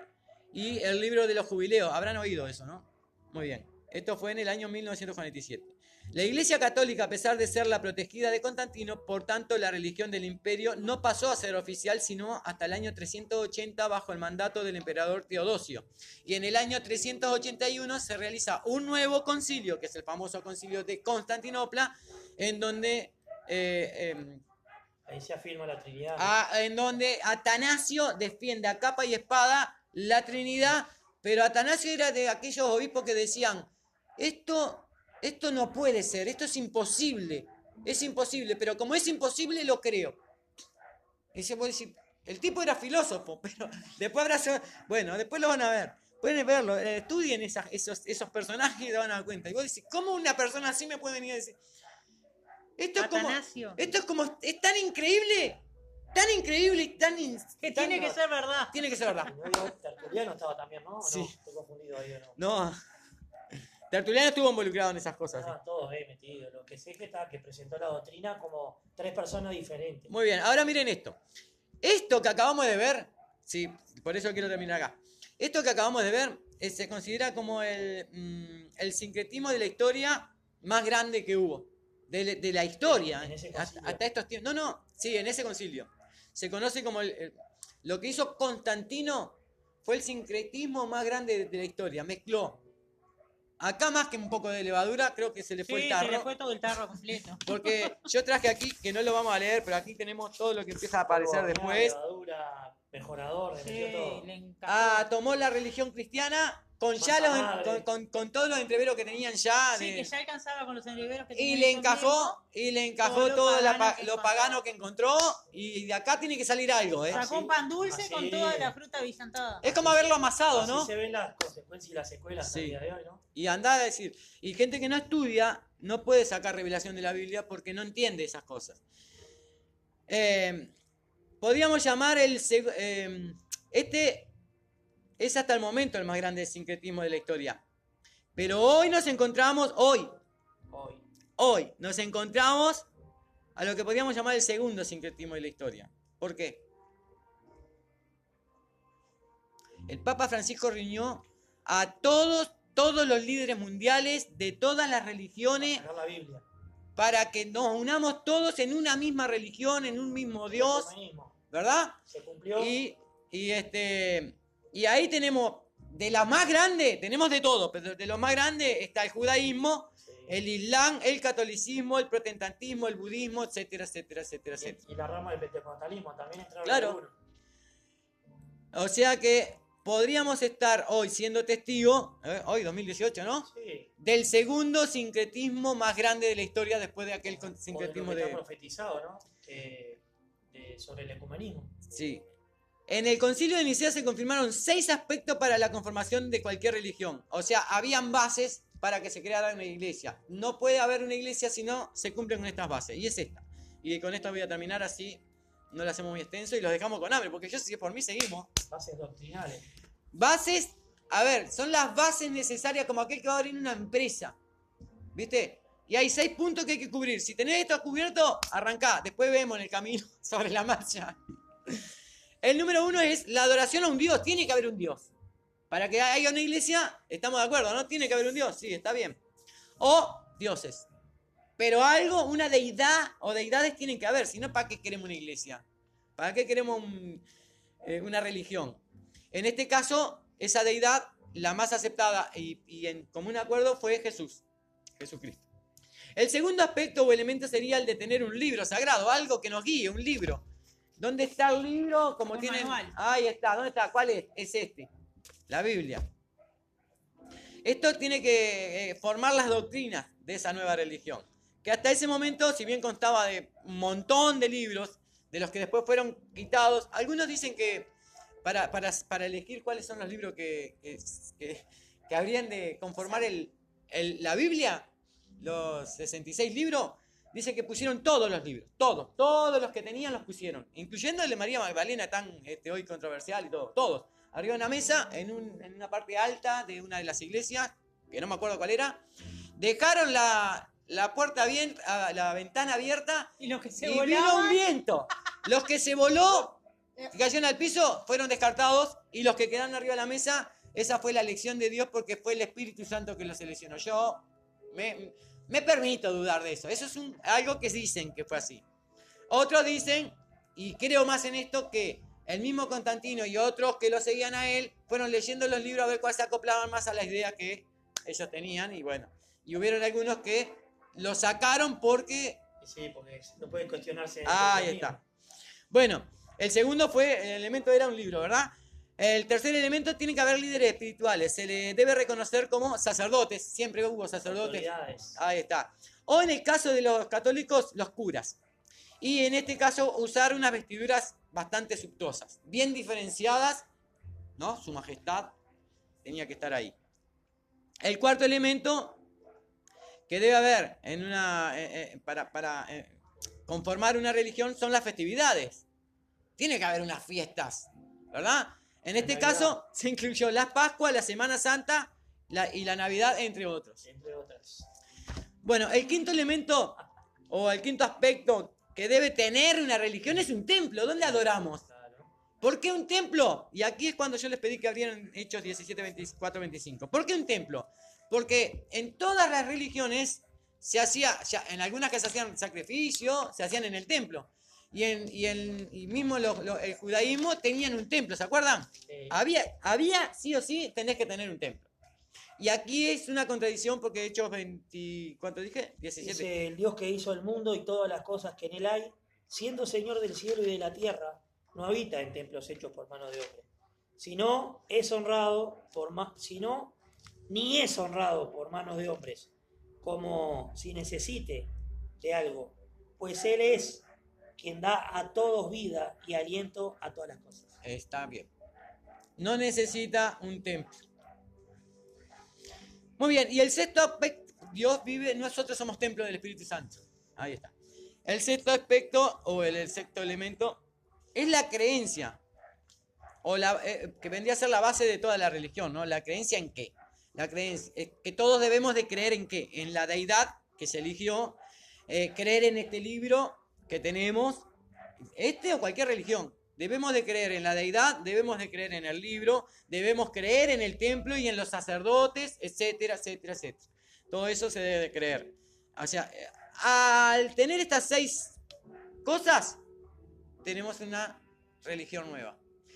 S3: y el libro de los jubileos. Habrán oído eso, ¿no? Muy bien. Esto fue en el año mil novecientos cuarenta y siete. La Iglesia Católica, a pesar de ser la protegida de Constantino, por tanto la religión del imperio no pasó a ser oficial sino hasta el año trescientos ochenta bajo el mandato del emperador Teodosio. Y en el año trescientos ochenta y uno se realiza un nuevo concilio, que es el famoso concilio de Constantinopla, en donde, eh, eh,
S2: Ahí se afirma la Trinidad.
S3: a- en donde Atanasio defiende a capa y espada la Trinidad, pero Atanasio era de aquellos obispos que decían, esto... Esto no puede ser, esto es imposible, es imposible, pero como es imposible lo creo. Y se puede decir, el tipo era filósofo, pero después habrá... Bueno, después lo van a ver, pueden verlo, eh, estudien esas, esos, esos personajes y se van a dar cuenta. Y vos decís, ¿cómo una persona así me puede venir a decir? Esto es como...
S4: Atanasio.
S3: Esto es como... Es tan increíble, tan increíble y tan... in-
S4: Que
S3: tan-
S4: tiene que ser verdad.
S3: Tiene que ser verdad.
S2: Y luego Tertuliano estaba también, ¿no? ¿O
S3: Sí.
S2: No, estoy confundido ahí, ¿o no?
S3: No... Tertuliano estuvo involucrado en esas cosas.
S2: Estaban todos ahí metidos. Lo que sé es que, estaba, que presentó la doctrina como tres personas diferentes.
S3: Muy bien, ahora miren esto. Esto que acabamos de ver, sí, por eso quiero terminar acá. Esto que acabamos de ver eh, se considera como el, mm, el sincretismo de la historia más grande que hubo. De, de la historia.
S2: En ese
S3: hasta,
S2: concilio.
S3: hasta estos tiempos. No, no, sí, en ese concilio. Se conoce como el, el- lo que hizo Constantino fue el sincretismo más grande de, de la historia. Mezcló. Acá más que un poco de levadura, creo que se le fue
S4: Sí,
S3: el tarro.
S4: se le fue todo el tarro completo.
S3: Porque yo traje aquí, que no lo vamos a leer, pero aquí tenemos todo lo que empieza a aparecer
S2: Todo,
S3: después.
S2: Levadura, mejorador, le
S4: Sí,
S2: metió todo.
S4: le encantó.
S3: Ah, tomó la religión cristiana con ya
S2: Masa
S3: los,
S2: madre.
S3: con, con- con todos los entreveros que tenían ya.
S4: Sí,
S3: de-
S4: que ya alcanzaba con los entreveros que
S3: y
S4: tenía
S3: le
S4: ellos
S3: encajó,
S4: mismos.
S3: y le encajó
S4: todo lo
S3: todo la
S4: pagano
S3: pa-
S4: que
S3: lo
S4: encontró.
S3: pagano que encontró. Y de acá tiene que salir algo, ¿eh?
S4: Sacó
S2: Así-
S4: un pan dulce
S2: así-
S4: con toda la fruta brillantada.
S3: Es como haberlo amasado,
S2: Así
S3: ¿no?
S2: se ven las consecuencias y las secuelas hasta
S3: Sí.
S2: el día de hoy, ¿no?
S3: Y anda a decir. Y gente que no estudia no puede sacar revelación de la Biblia porque no entiende esas cosas. Eh, podríamos llamar el... seg- eh, este es hasta el momento el más grande sincretismo de la historia. Pero hoy nos encontramos, hoy,
S2: Hoy.
S3: hoy nos encontramos a lo que podríamos llamar el segundo sincretismo de la historia. ¿Por qué? El Papa Francisco reunió a todos, todos los líderes mundiales de todas las religiones
S2: Sacar la Biblia.
S3: para que nos unamos todos en una misma religión, en un mismo Dios,
S2: El ecumenismo.
S3: ¿verdad?
S2: Se cumplió.
S3: Y, y este y ahí tenemos de la más grande, tenemos de todo, pero de lo más grande está el judaísmo,
S2: Sí.
S3: el islam, el catolicismo, el protestantismo, el budismo, etcétera, etcétera, etcétera,
S2: Y-
S3: etcétera.
S2: Y la rama del pentecostalismo también entraron
S3: Claro.
S2: algunos.
S3: O sea que podríamos estar hoy siendo testigos, ¿eh? Hoy dos mil dieciocho, ¿no?
S2: Sí.
S3: Del segundo sincretismo más grande de la historia después de aquel con-
S2: O de lo
S3: sincretismo
S2: que está
S3: de...
S2: profetizado, ¿no? Que- de- sobre el ecumenismo.
S3: Sí. En el concilio de Nicea se confirmaron seis aspectos para la conformación de cualquier religión. O sea, habían bases para que se creara una iglesia. No puede haber una iglesia si no se cumplen con estas bases. Y es esta. Y con esto voy a terminar así. No lo hacemos muy extenso y los dejamos con hambre. Porque yo, si es por mí, seguimos.
S2: Bases doctrinales.
S3: Bases, a ver, son las bases necesarias como aquel que va a abrir una empresa. ¿Viste? Y hay seis puntos que hay que cubrir. Si tenés esto cubierto, arrancá. Después vemos en el camino sobre la marcha. El número uno es la adoración a un Dios. Tiene que haber un Dios. Para que haya una iglesia, estamos de acuerdo, ¿no? Tiene que haber un Dios. Sí, está bien. O dioses. Pero algo, una deidad o deidades tienen que haber. Si no, ¿para qué queremos una iglesia? ¿Para qué queremos un- eh, una religión? En este caso, esa deidad, la más aceptada y, y en común acuerdo fue Jesús. Jesucristo. El segundo aspecto o elemento sería el de tener un libro sagrado, algo que nos guíe, un libro. ¿Dónde está el libro? Como
S4: Un
S3: tienen.
S4: manual.
S3: Ahí está, ¿dónde está? ¿Cuál es? Es este, la Biblia. Esto tiene que eh, formar las doctrinas de esa nueva religión. Que hasta ese momento, si bien constaba de un montón de libros, de los que después fueron quitados, algunos dicen que para, para, para elegir cuáles son los libros que, que, que- que habrían de conformar el, el- la Biblia, los sesenta y seis libros, dice que pusieron todos los libros, todos, todos los que tenían los pusieron, incluyendo el de María Magdalena, tan este, hoy controversial y todo, todos. Arriba de una mesa, en, un- en una parte alta de una de las iglesias, que no me acuerdo cuál era, dejaron la, la puerta abierta, la ventana abierta
S4: Y los que se
S3: y vino un
S4: volaban.
S3: viento. Los que se voló, que cayeron al piso, fueron descartados, y los que quedaron arriba de la mesa, esa fue la elección de Dios porque fue el Espíritu Santo que los seleccionó. Yo me, me permito dudar de eso. Eso es un, algo que dicen que fue así. Otros dicen, y creo más en esto, que el mismo Constantino y otros que lo seguían a él fueron leyendo los libros a ver cuál se acoplaban más a la idea que ellos tenían, y bueno, y hubieron algunos que lo sacaron porque...
S2: Sí, porque no pueden cuestionarse.
S3: Ah, ahí está. Bueno, el segundo fue, el elemento era un libro, ¿verdad? El tercer elemento, tiene que haber líderes espirituales. Se le debe reconocer como sacerdotes. Siempre hubo sacerdotes.
S2: Autoridades.
S3: Ahí está. O en el caso de los católicos, los curas. Y en este caso, usar unas vestiduras bastante suntuosas, bien diferenciadas, ¿no? Su majestad tenía que estar ahí. El cuarto elemento que debe haber en una, eh, eh, para, para eh, conformar una religión son las festividades. Tiene que haber unas fiestas, ¿verdad? En este
S2: Navidad.
S3: caso se incluyó la Pascua, la Semana Santa la, y la Navidad, entre otros.
S2: Entre otras.
S3: Bueno, el quinto elemento o el quinto aspecto que debe tener una religión es un templo. ¿Dónde adoramos?
S2: Claro.
S3: ¿Por qué un templo? Y aquí es cuando yo les pedí que abrieran Hechos diecisiete, veinticuatro, veinticinco. ¿Por qué un templo? Porque en todas las religiones se hacía, ya, en algunas que se hacían sacrificios, se hacían en el templo. Y, en, y, en, y mismo lo, lo, el judaísmo tenían un templo, ¿se acuerdan?
S2: Sí.
S3: Había, había, sí o sí, tenés que tener un templo. Y aquí es una contradicción porque Hechos veinte, ¿cuánto dije? diecisiete.
S2: Dice el Dios que hizo el mundo y todas las cosas que en él hay, siendo Señor del cielo y de la tierra, no habita en templos hechos por mano de hombre, sino es honrado por más, sino ni es honrado por manos de hombres, como si necesite de algo, pues él es quien da a todos vida y aliento a todas las cosas.
S3: Está bien. No necesita un templo. Muy bien, y el sexto aspecto, Dios vive, nosotros somos templo del Espíritu Santo. Ahí está. El sexto aspecto, o el, el sexto elemento, es la creencia, o la, eh, que vendría a ser la base de toda la religión, ¿no? ¿La creencia en qué? La creencia, eh, que todos debemos de creer en qué, en la deidad que se eligió, eh, creer en este libro que tenemos, este o cualquier religión. Debemos de creer en la deidad, debemos de creer en el libro, debemos creer en el templo y en los sacerdotes, etcétera, etcétera, etcétera. Todo eso se debe de creer. O sea, al tener estas seis cosas, tenemos una religión nueva.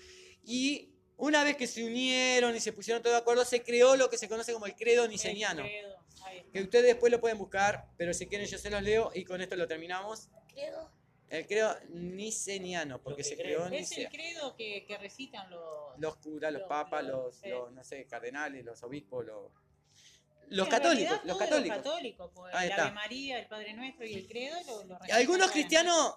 S3: Y una vez que se unieron y se pusieron todos de acuerdo, se creó lo que se conoce como el credo niceniano.
S4: El credo, ahí está.
S3: Que ustedes después lo pueden buscar, pero si quieren yo se los leo y con esto lo terminamos.
S1: Credo.
S3: El credo niceniano, porque
S2: Lo que
S3: se creó en
S4: Es el
S3: Nicea.
S4: credo que, que recitan los...
S3: Los curas, los
S4: los-
S3: papas,
S4: los-
S3: los,
S4: sí.
S3: los, no sé, cardenales, los obispos, los,
S4: Sí,
S3: los
S4: en
S3: católicos,
S4: realidad,
S3: los
S4: todos
S3: católicos.
S4: Los católicos, pues,
S3: Ahí
S4: el
S3: está.
S4: Ave María, el Padre Nuestro y el credo lo, lo
S3: Y
S4: recitan
S3: algunos
S4: todas.
S3: cristianos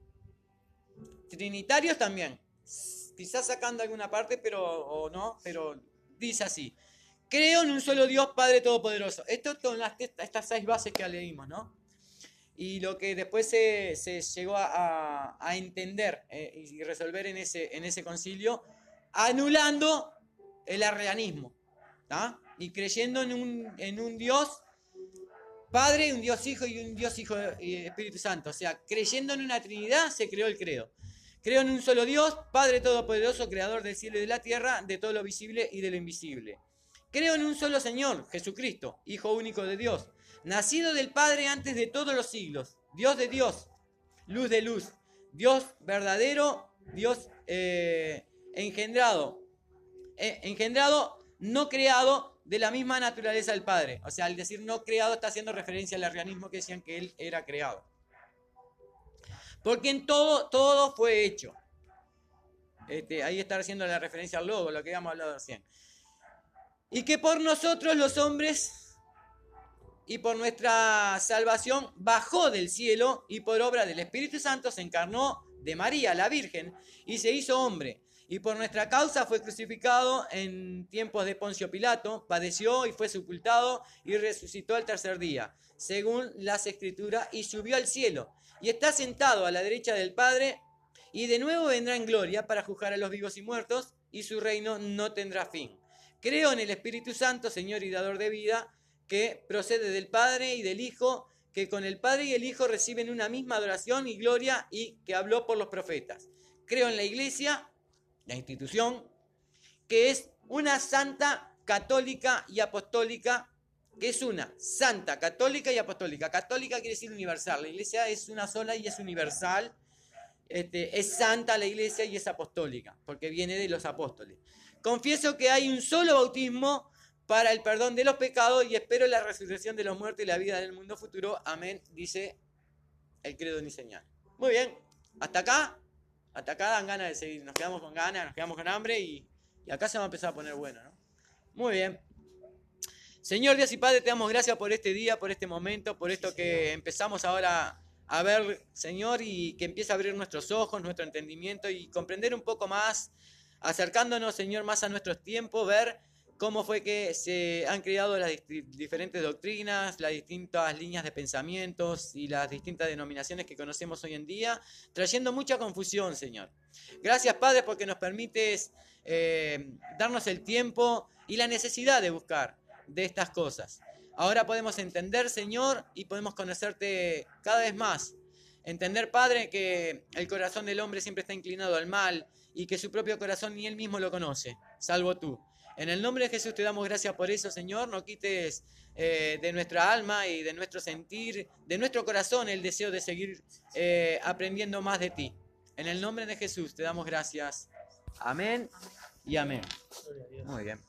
S3: trinitarios también, quizás sacando alguna parte, pero o no, pero dice así: creo en un solo Dios, Padre Todopoderoso. Esto con las, estas seis bases que leímos, ¿no? Y lo que después se, se llegó a, a, a entender eh, y resolver en ese, en ese concilio, anulando el arrianismo, ¿tá? Y creyendo en un, en un Dios Padre, un Dios Hijo y un Dios Hijo y Espíritu Santo. O sea, creyendo en una Trinidad se creó el credo. Creo en un solo Dios, Padre Todopoderoso, Creador del cielo y de la tierra, de todo lo visible y de lo invisible. Creo en un solo Señor, Jesucristo, Hijo único de Dios, nacido del Padre antes de todos los siglos, Dios de Dios, luz de luz, Dios verdadero, Dios eh, engendrado, eh, engendrado, no creado, de la misma naturaleza del Padre. O sea, al decir no creado está haciendo referencia al arrianismo que decían que Él era creado. Porque en todo, todo fue hecho. Este, ahí está haciendo la referencia al logo, lo que habíamos hablado recién. Y que por nosotros los hombres y por nuestra salvación bajó del cielo y por obra del Espíritu Santo se encarnó de María, la Virgen, y se hizo hombre. Y por nuestra causa fue crucificado en tiempos de Poncio Pilato, padeció y fue sepultado y resucitó al tercer día, según las Escrituras, y subió al cielo. Y está sentado a la derecha del Padre, y de nuevo vendrá en gloria para juzgar a los vivos y muertos, y su reino no tendrá fin. Creo en el Espíritu Santo, Señor y dador de vida, que procede del Padre y del Hijo, que con el Padre y el Hijo reciben una misma adoración y gloria y que habló por los profetas. Creo en la Iglesia, la institución, que es una santa, católica y apostólica, que es una santa, católica y apostólica. Católica quiere decir universal. La Iglesia es una sola y es universal. Este, es santa la Iglesia y es apostólica, porque viene de los apóstoles. Confieso que hay un solo bautismo para el perdón de los pecados y espero la resurrección de los muertos y la vida del mundo futuro. Amén, dice el credo niceñano. Muy bien, hasta acá, hasta acá dan ganas de seguir. Nos quedamos con ganas, nos quedamos con hambre y, y acá se va a empezar a poner bueno, ¿no? Muy bien. Señor Dios y Padre, te damos gracias por este día, por este momento, por esto que empezamos ahora a ver, Señor, y que empiece a abrir nuestros ojos, nuestro entendimiento y comprender un poco más, acercándonos, Señor, más a nuestros tiempos, ver cómo fue que se han creado las diferentes doctrinas, las distintas líneas de pensamientos y las distintas denominaciones que conocemos hoy en día, trayendo mucha confusión, Señor. Gracias, Padre, porque nos permites eh, darnos el tiempo y la necesidad de buscar de estas cosas. Ahora podemos entender, Señor, y podemos conocerte cada vez más. Entender, Padre, que el corazón del hombre siempre está inclinado al mal y que su propio corazón ni él mismo lo conoce, salvo tú. En el nombre de Jesús te damos gracias por eso, Señor. No quites eh, de nuestra alma y de nuestro sentir, de nuestro corazón, el deseo de seguir eh, aprendiendo más de ti. En el nombre de Jesús te damos gracias. Amén y amén. Muy bien.